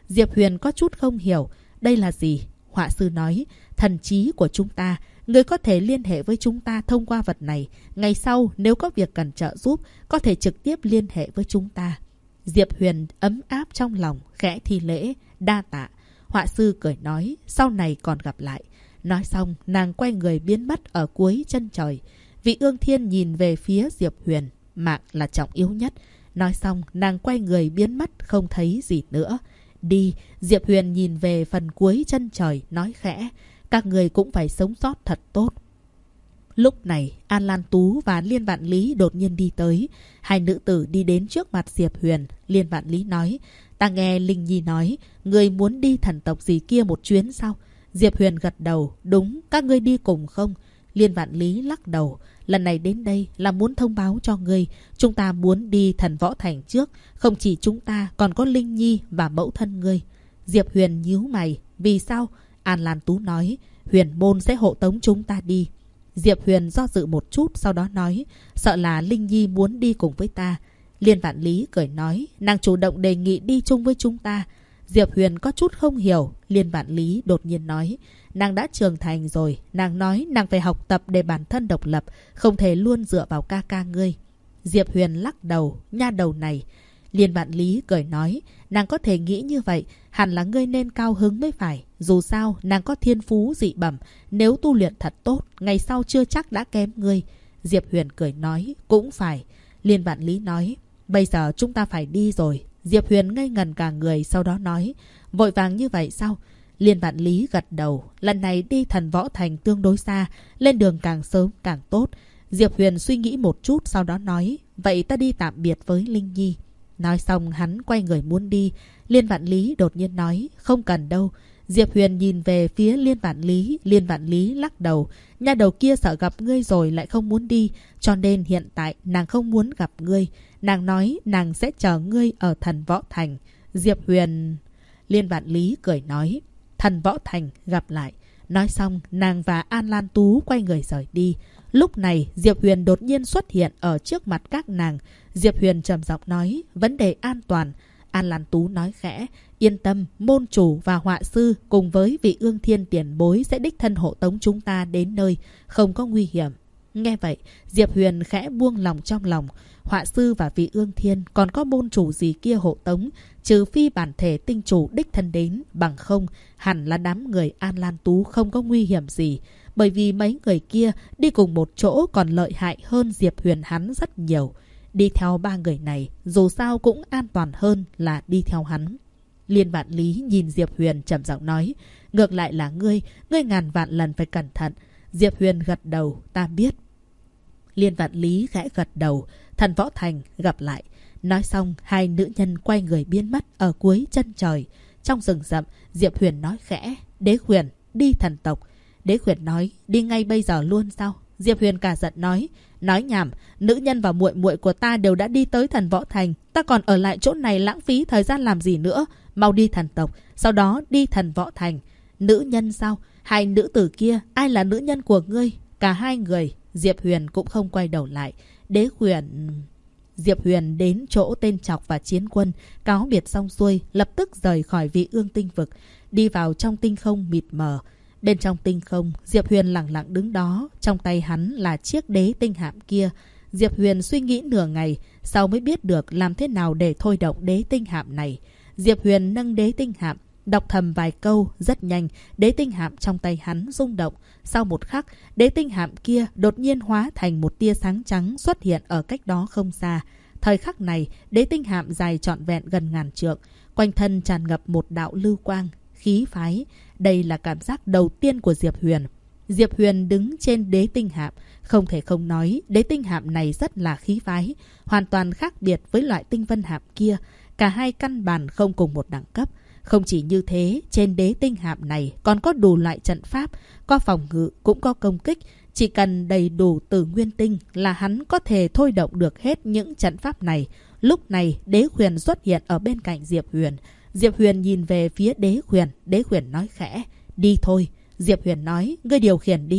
Diệp Huyền có chút không hiểu. Đây là gì? Họa sư nói, thần trí của chúng ta. Người có thể liên hệ với chúng ta thông qua vật này. Ngày sau nếu có việc cần trợ giúp, có thể trực tiếp liên hệ với chúng ta. Diệp Huyền ấm áp trong lòng, khẽ thi lễ, đa tạ. Họa sư cười nói, sau này còn gặp lại. Nói xong, nàng quay người biến mất ở cuối chân trời. Vị Ương Thiên nhìn về phía Diệp Huyền, mạng là trọng yếu nhất. Nói xong, nàng quay người biến mất, không thấy gì nữa. Đi, Diệp Huyền nhìn về phần cuối chân trời, nói khẽ, các người cũng phải sống sót thật tốt. Lúc này, An Lan Tú và Liên Vạn Lý đột nhiên đi tới. Hai nữ tử đi đến trước mặt Diệp Huyền. Liên Vạn Lý nói, ta nghe Linh Nhi nói, người muốn đi thần tộc gì kia một chuyến sao? Diệp Huyền gật đầu, đúng, các ngươi đi cùng không? Liên Vạn Lý lắc đầu, lần này đến đây là muốn thông báo cho ngươi, chúng ta muốn đi Thần Võ Thành trước, không chỉ chúng ta còn có Linh Nhi và mẫu thân ngươi. Diệp Huyền nhíu mày, vì sao? An Lan Tú nói, Huyền môn sẽ hộ tống chúng ta đi. Diệp Huyền do dự một chút, sau đó nói, sợ là Linh Nhi muốn đi cùng với ta. Liên Vạn Lý cười nói, nàng chủ động đề nghị đi chung với chúng ta. Diệp Huyền có chút không hiểu. Liên Vạn Lý đột nhiên nói, nàng đã trưởng thành rồi. Nàng nói nàng phải học tập để bản thân độc lập, không thể luôn dựa vào ca ca ngươi. Diệp Huyền lắc đầu, nha đầu này. Liên Vạn Lý cười nói, nàng có thể nghĩ như vậy, hẳn là ngươi nên cao hứng mới phải. Dù sao, nàng có thiên phú dị bẩm, nếu tu luyện thật tốt, ngày sau chưa chắc đã kém ngươi. Diệp Huyền cười nói, cũng phải. Liên Vạn Lý nói, bây giờ chúng ta phải đi rồi. Diệp Huyền ngây ngần cả người, sau đó nói, vội vàng như vậy sao? Liên Vạn Lý gật đầu, lần này đi Thần Võ Thành tương đối xa, lên đường càng sớm càng tốt. Diệp Huyền suy nghĩ một chút, sau đó nói, vậy ta đi tạm biệt với Linh Nhi. Nói xong hắn quay người muốn đi. Liên Vạn Lý đột nhiên nói, không cần đâu. Diệp Huyền nhìn về phía Liên Vạn Lý. Liên Vạn Lý lắc đầu, nhà đầu kia sợ gặp ngươi rồi lại không muốn đi, cho nên hiện tại nàng không muốn gặp ngươi. Nàng nói nàng sẽ chờ ngươi ở Thần Võ Thành. Diệp Huyền... Liên Vạn Lý cười nói, Thần Võ Thành gặp lại. Nói xong nàng và An Lan Tú quay người rời đi. Lúc này Diệp Huyền đột nhiên xuất hiện ở trước mặt các nàng. Diệp Huyền trầm giọng nói, vấn đề an toàn. An Lan Tú nói khẽ, yên tâm, môn chủ và họa sư cùng với vị Ương Thiên tiền bối sẽ đích thân hộ tống chúng ta đến nơi, không có nguy hiểm. Nghe vậy, Diệp Huyền khẽ buông lòng trong lòng. Họa sư và vị Ương Thiên còn có môn chủ gì kia hộ tống, trừ phi bản thể tinh chủ đích thân đến, bằng không hẳn là đám người An Lan Tú không có nguy hiểm gì. Bởi vì mấy người kia đi cùng một chỗ còn lợi hại hơn Diệp Huyền hắn rất nhiều. Đi theo ba người này dù sao cũng an toàn hơn là đi theo hắn. Liên Vạn Lý nhìn Diệp Huyền trầm giọng nói, ngược lại là ngươi ngàn vạn lần phải cẩn thận. Diệp Huyền gật đầu, ta biết. Liên Vạn Lý khẽ gật đầu, Thần Võ Thành gặp lại. Nói xong hai nữ nhân quay người biến mất ở cuối chân trời. Trong rừng rậm, Diệp Huyền nói khẽ, Đế Huyền đi thần tộc. Đế Huyền nói, đi ngay bây giờ luôn sao? Diệp Huyền cả giận nói nhảm, nữ nhân và muội muội của ta đều đã đi tới Thần Võ Thành, ta còn ở lại chỗ này lãng phí thời gian làm gì nữa? Mau đi thần tộc, sau đó đi Thần Võ Thành. Nữ nhân sao? Hai nữ tử kia, ai là nữ nhân của ngươi? Cả hai người. Diệp Huyền cũng không quay đầu lại. Đế Huyền... Diệp Huyền đến chỗ tên Chọc và Chiến Quân, cáo biệt xong xuôi, lập tức rời khỏi Vị Ương tinh vực, đi vào trong tinh không mịt mờ. Bên trong tinh không, Diệp Huyền lặng lặng đứng đó, trong tay hắn là chiếc đế tinh hạm kia. Diệp Huyền suy nghĩ nửa ngày, sau mới biết được làm thế nào để thôi động đế tinh hạm này. Diệp Huyền nâng đế tinh hạm, đọc thầm vài câu, rất nhanh, đế tinh hạm trong tay hắn rung động. Sau một khắc, đế tinh hạm kia đột nhiên hóa thành một tia sáng trắng xuất hiện ở cách đó không xa. Thời khắc này, đế tinh hạm dài trọn vẹn gần ngàn trượng, quanh thân tràn ngập một đạo lưu quang, khí phái. Đây là cảm giác đầu tiên của Diệp Huyền. Diệp Huyền đứng trên đế tinh hạm, không thể không nói, đế tinh hạm này rất là khí phái, hoàn toàn khác biệt với loại tinh vân hạm kia. Cả hai căn bản không cùng một đẳng cấp. Không chỉ như thế, trên đế tinh hạm này còn có đủ loại trận pháp, có phòng ngự cũng có công kích. Chỉ cần đầy đủ Tử Nguyên Tinh là hắn có thể thôi động được hết những trận pháp này. Lúc này, Đế Huyền xuất hiện ở bên cạnh Diệp Huyền. Diệp Huyền nhìn về phía Đế Huyền nói khẽ, đi thôi. Diệp Huyền nói, ngươi điều khiển đi.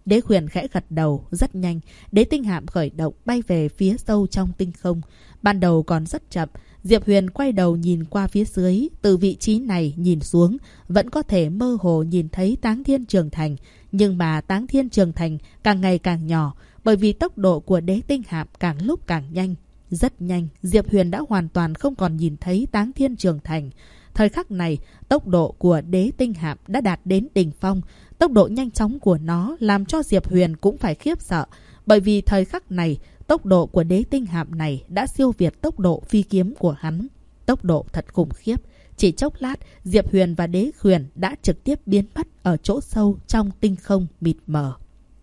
Đế Huyền khẽ gật đầu. Rất nhanh, đế tinh hạm khởi động bay về phía sâu trong tinh không. Ban đầu còn rất chậm. Diệp Huyền quay đầu nhìn qua phía dưới. Từ vị trí này nhìn xuống, vẫn có thể mơ hồ nhìn thấy Táng Thiên Trường Thành. Nhưng mà Táng Thiên Trường Thành càng ngày càng nhỏ, bởi vì tốc độ của đế tinh hạm càng lúc càng nhanh. Rất nhanh, Diệp Huyền đã hoàn toàn không còn nhìn thấy Táng Thiên Trường Thành. Thời khắc này, tốc độ của đế tinh hạm đã đạt đến đỉnh phong. Tốc độ nhanh chóng của nó làm cho Diệp Huyền cũng phải khiếp sợ. Bởi vì thời khắc này, tốc độ của đế tinh hạm này đã siêu việt tốc độ phi kiếm của hắn. Tốc độ thật khủng khiếp. Chỉ chốc lát, Diệp Huyền và đế Huyền đã trực tiếp biến mất ở chỗ sâu trong tinh không mịt mờ.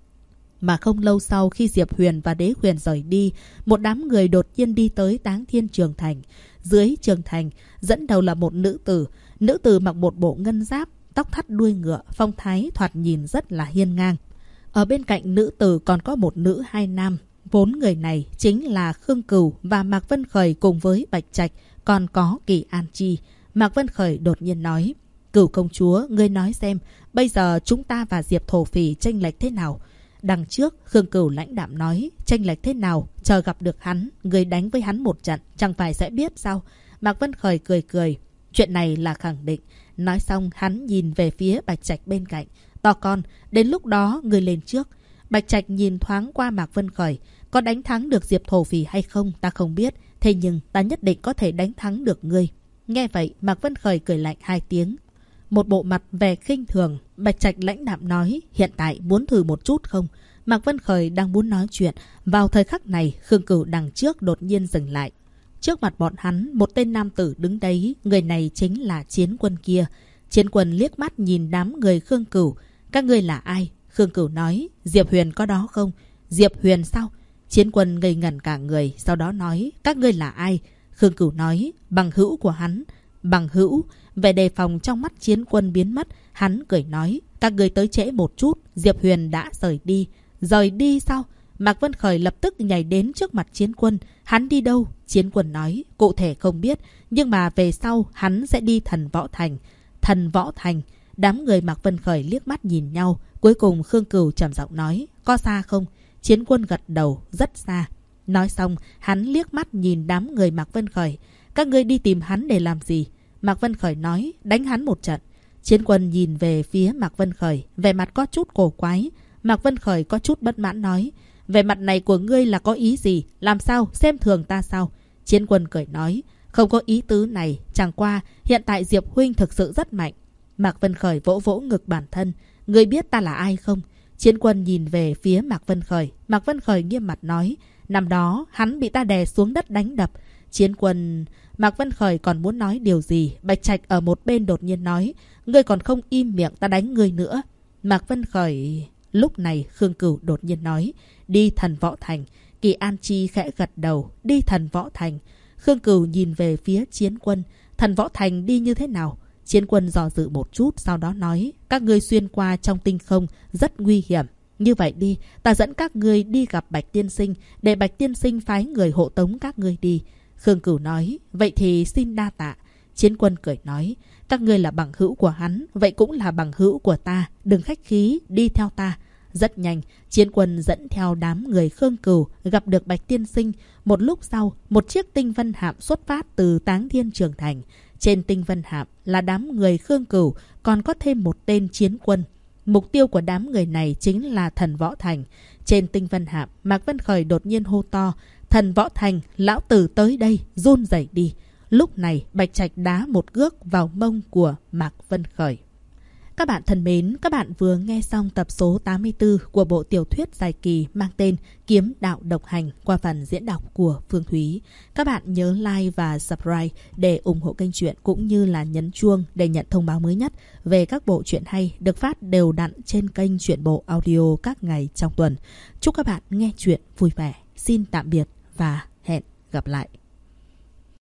Mà không lâu sau khi Diệp Huyền và đế Huyền rời đi, một đám người đột nhiên đi tới Táng Thiên Trường Thành. Dưới trường thành, dẫn đầu là một nữ tử. Nữ tử mặc một bộ ngân giáp, tóc thắt đuôi ngựa, phong thái thoạt nhìn rất là hiên ngang. Ở bên cạnh nữ tử còn có một nữ hai nam. Vốn người này chính là Khương Cửu và Mạc Vân Khởi cùng với Bạch Trạch, còn có Kỳ An Chi. Mạc Vân Khởi đột nhiên nói, Cửu công chúa, ngươi nói xem, bây giờ chúng ta và Diệp thổ phỉ chênh lệch thế nào? Đằng trước, Khương Cửu lãnh đạm nói, chênh lệch thế nào? Chờ gặp được hắn, ngươi đánh với hắn một trận, chẳng phải sẽ biết sao? Mạc Vân Khởi cười cười, chuyện này là khẳng định. Nói xong, hắn nhìn về phía Bạch Trạch bên cạnh. To con, đến lúc đó ngươi lên trước. Bạch Trạch nhìn thoáng qua Mạc Vân Khởi. Có đánh thắng được Diệp thổ phỉ hay không ta không biết. Thế nhưng ta nhất định có thể đánh thắng được ngươi. Nghe vậy, Mạc Vân Khởi cười lạnh hai tiếng. Một bộ mặt vẻ khinh thường. Bạch Trạch lãnh đạm nói, hiện tại muốn thử một chút không? Mạc Vân Khởi đang muốn nói chuyện. Vào thời khắc này, Khương Cửu đằng trước đột nhiên dừng lại. Trước mặt bọn hắn, một tên nam tử đứng đấy. Người này chính là Chiến Quân kia. Chiến Quân liếc mắt nhìn đám người Khương Cửu. Các ngươi là ai? Khương Cửu nói, Diệp Huyền có đó không? Diệp Huyền sao? Chiến Quân ngây ngẩn cả người, sau đó nói, các ngươi là ai? Khương Cửu nói, bằng hữu của hắn. Bằng hữu? Vẻ đề phòng trong mắt Chiến Quân biến mất. Hắn cười nói, các ngươi tới trễ một chút, Diệp Huyền đã rời đi. Rời đi sao? Mạc Vân Khởi lập tức nhảy đến trước mặt Chiến Quân. Hắn đi đâu? Chiến Quân nói, cụ thể không biết, nhưng mà về sau hắn sẽ đi Thần Võ Thành. Thần Võ Thành? Đám người Mạc Vân Khởi liếc mắt nhìn nhau. Cuối cùng Khương Cửu trầm giọng nói, có xa không? Chiến Quân gật đầu, rất xa. Nói xong, hắn liếc mắt nhìn đám người Mạc Vân Khởi. Các ngươi đi tìm hắn để làm gì? Mạc Vân Khởi nói, đánh hắn một trận. Chiến Quân nhìn về phía Mạc Vân Khởi, vẻ mặt có chút cổ quái. Mạc Vân Khởi có chút bất mãn nói, vẻ mặt này của ngươi là có ý gì? Làm sao? Xem thường ta sao? Chiến Quân cười nói, không có ý tứ này, chẳng qua hiện tại Diệp huynh thực sự rất mạnh. Mạc Vân Khởi vỗ vỗ ngực bản thân, ngươi biết ta là ai không? Chiến Quân nhìn về phía Mạc Vân Khởi. Mạc Vân Khởi nghiêm mặt nói, năm đó hắn bị ta đè xuống đất đánh đập. Chiến Quân... Mạc Vân Khởi còn muốn nói điều gì, Bạch Trạch ở một bên đột nhiên nói, ngươi còn không im miệng, ta đánh ngươi nữa. Mạc Vân Khởi... Lúc này Khương Cửu đột nhiên nói, đi Thần Võ Thành. Kỳ An Chi khẽ gật đầu, đi Thần Võ Thành. Khương Cửu nhìn về phía Chiến Quân, Thần Võ Thành đi như thế nào? Chiến Quân dò dự một chút, sau đó nói, các ngươi xuyên qua trong tinh không rất nguy hiểm. Như vậy đi, ta dẫn các ngươi đi gặp Bạch Tiên Sinh, để Bạch Tiên Sinh phái người hộ tống các ngươi đi. Khương Cửu nói, vậy thì xin đa tạ. Chiến Quân cười nói, các ngươi là bằng hữu của hắn, vậy cũng là bằng hữu của ta, đừng khách khí, đi theo ta. Rất nhanh, Chiến Quân dẫn theo đám người Khương Cửu gặp được Bạch Tiên Sinh. Một lúc sau, một chiếc tinh vân hạm xuất phát từ Táng Thiên Trường Thành. Trên tinh vân hạm là đám người Khương Cửu, còn có thêm một tên Chiến Quân. Mục tiêu của đám người này chính là Thần Võ Thành. Trên tinh vân hạm, Mạc Vân Khởi đột nhiên hô to, Thần Võ Thành, lão tử tới đây, run rẩy đi. Lúc này, Bạch Trạch đá một cước vào mông của Mạc Vân Khởi. Các bạn thân mến, các bạn vừa nghe xong tập số 84 của bộ tiểu thuyết dài kỳ mang tên Kiếm Đạo Độc Hành qua phần diễn đọc của Phương Thúy. Các bạn nhớ like và subscribe để ủng hộ kênh truyện, cũng như là nhấn chuông để nhận thông báo mới nhất về các bộ truyện hay được phát đều đặn trên kênh Truyện Bộ Audio các ngày trong tuần. Chúc các bạn nghe truyện vui vẻ. Xin tạm biệt và hẹn gặp lại.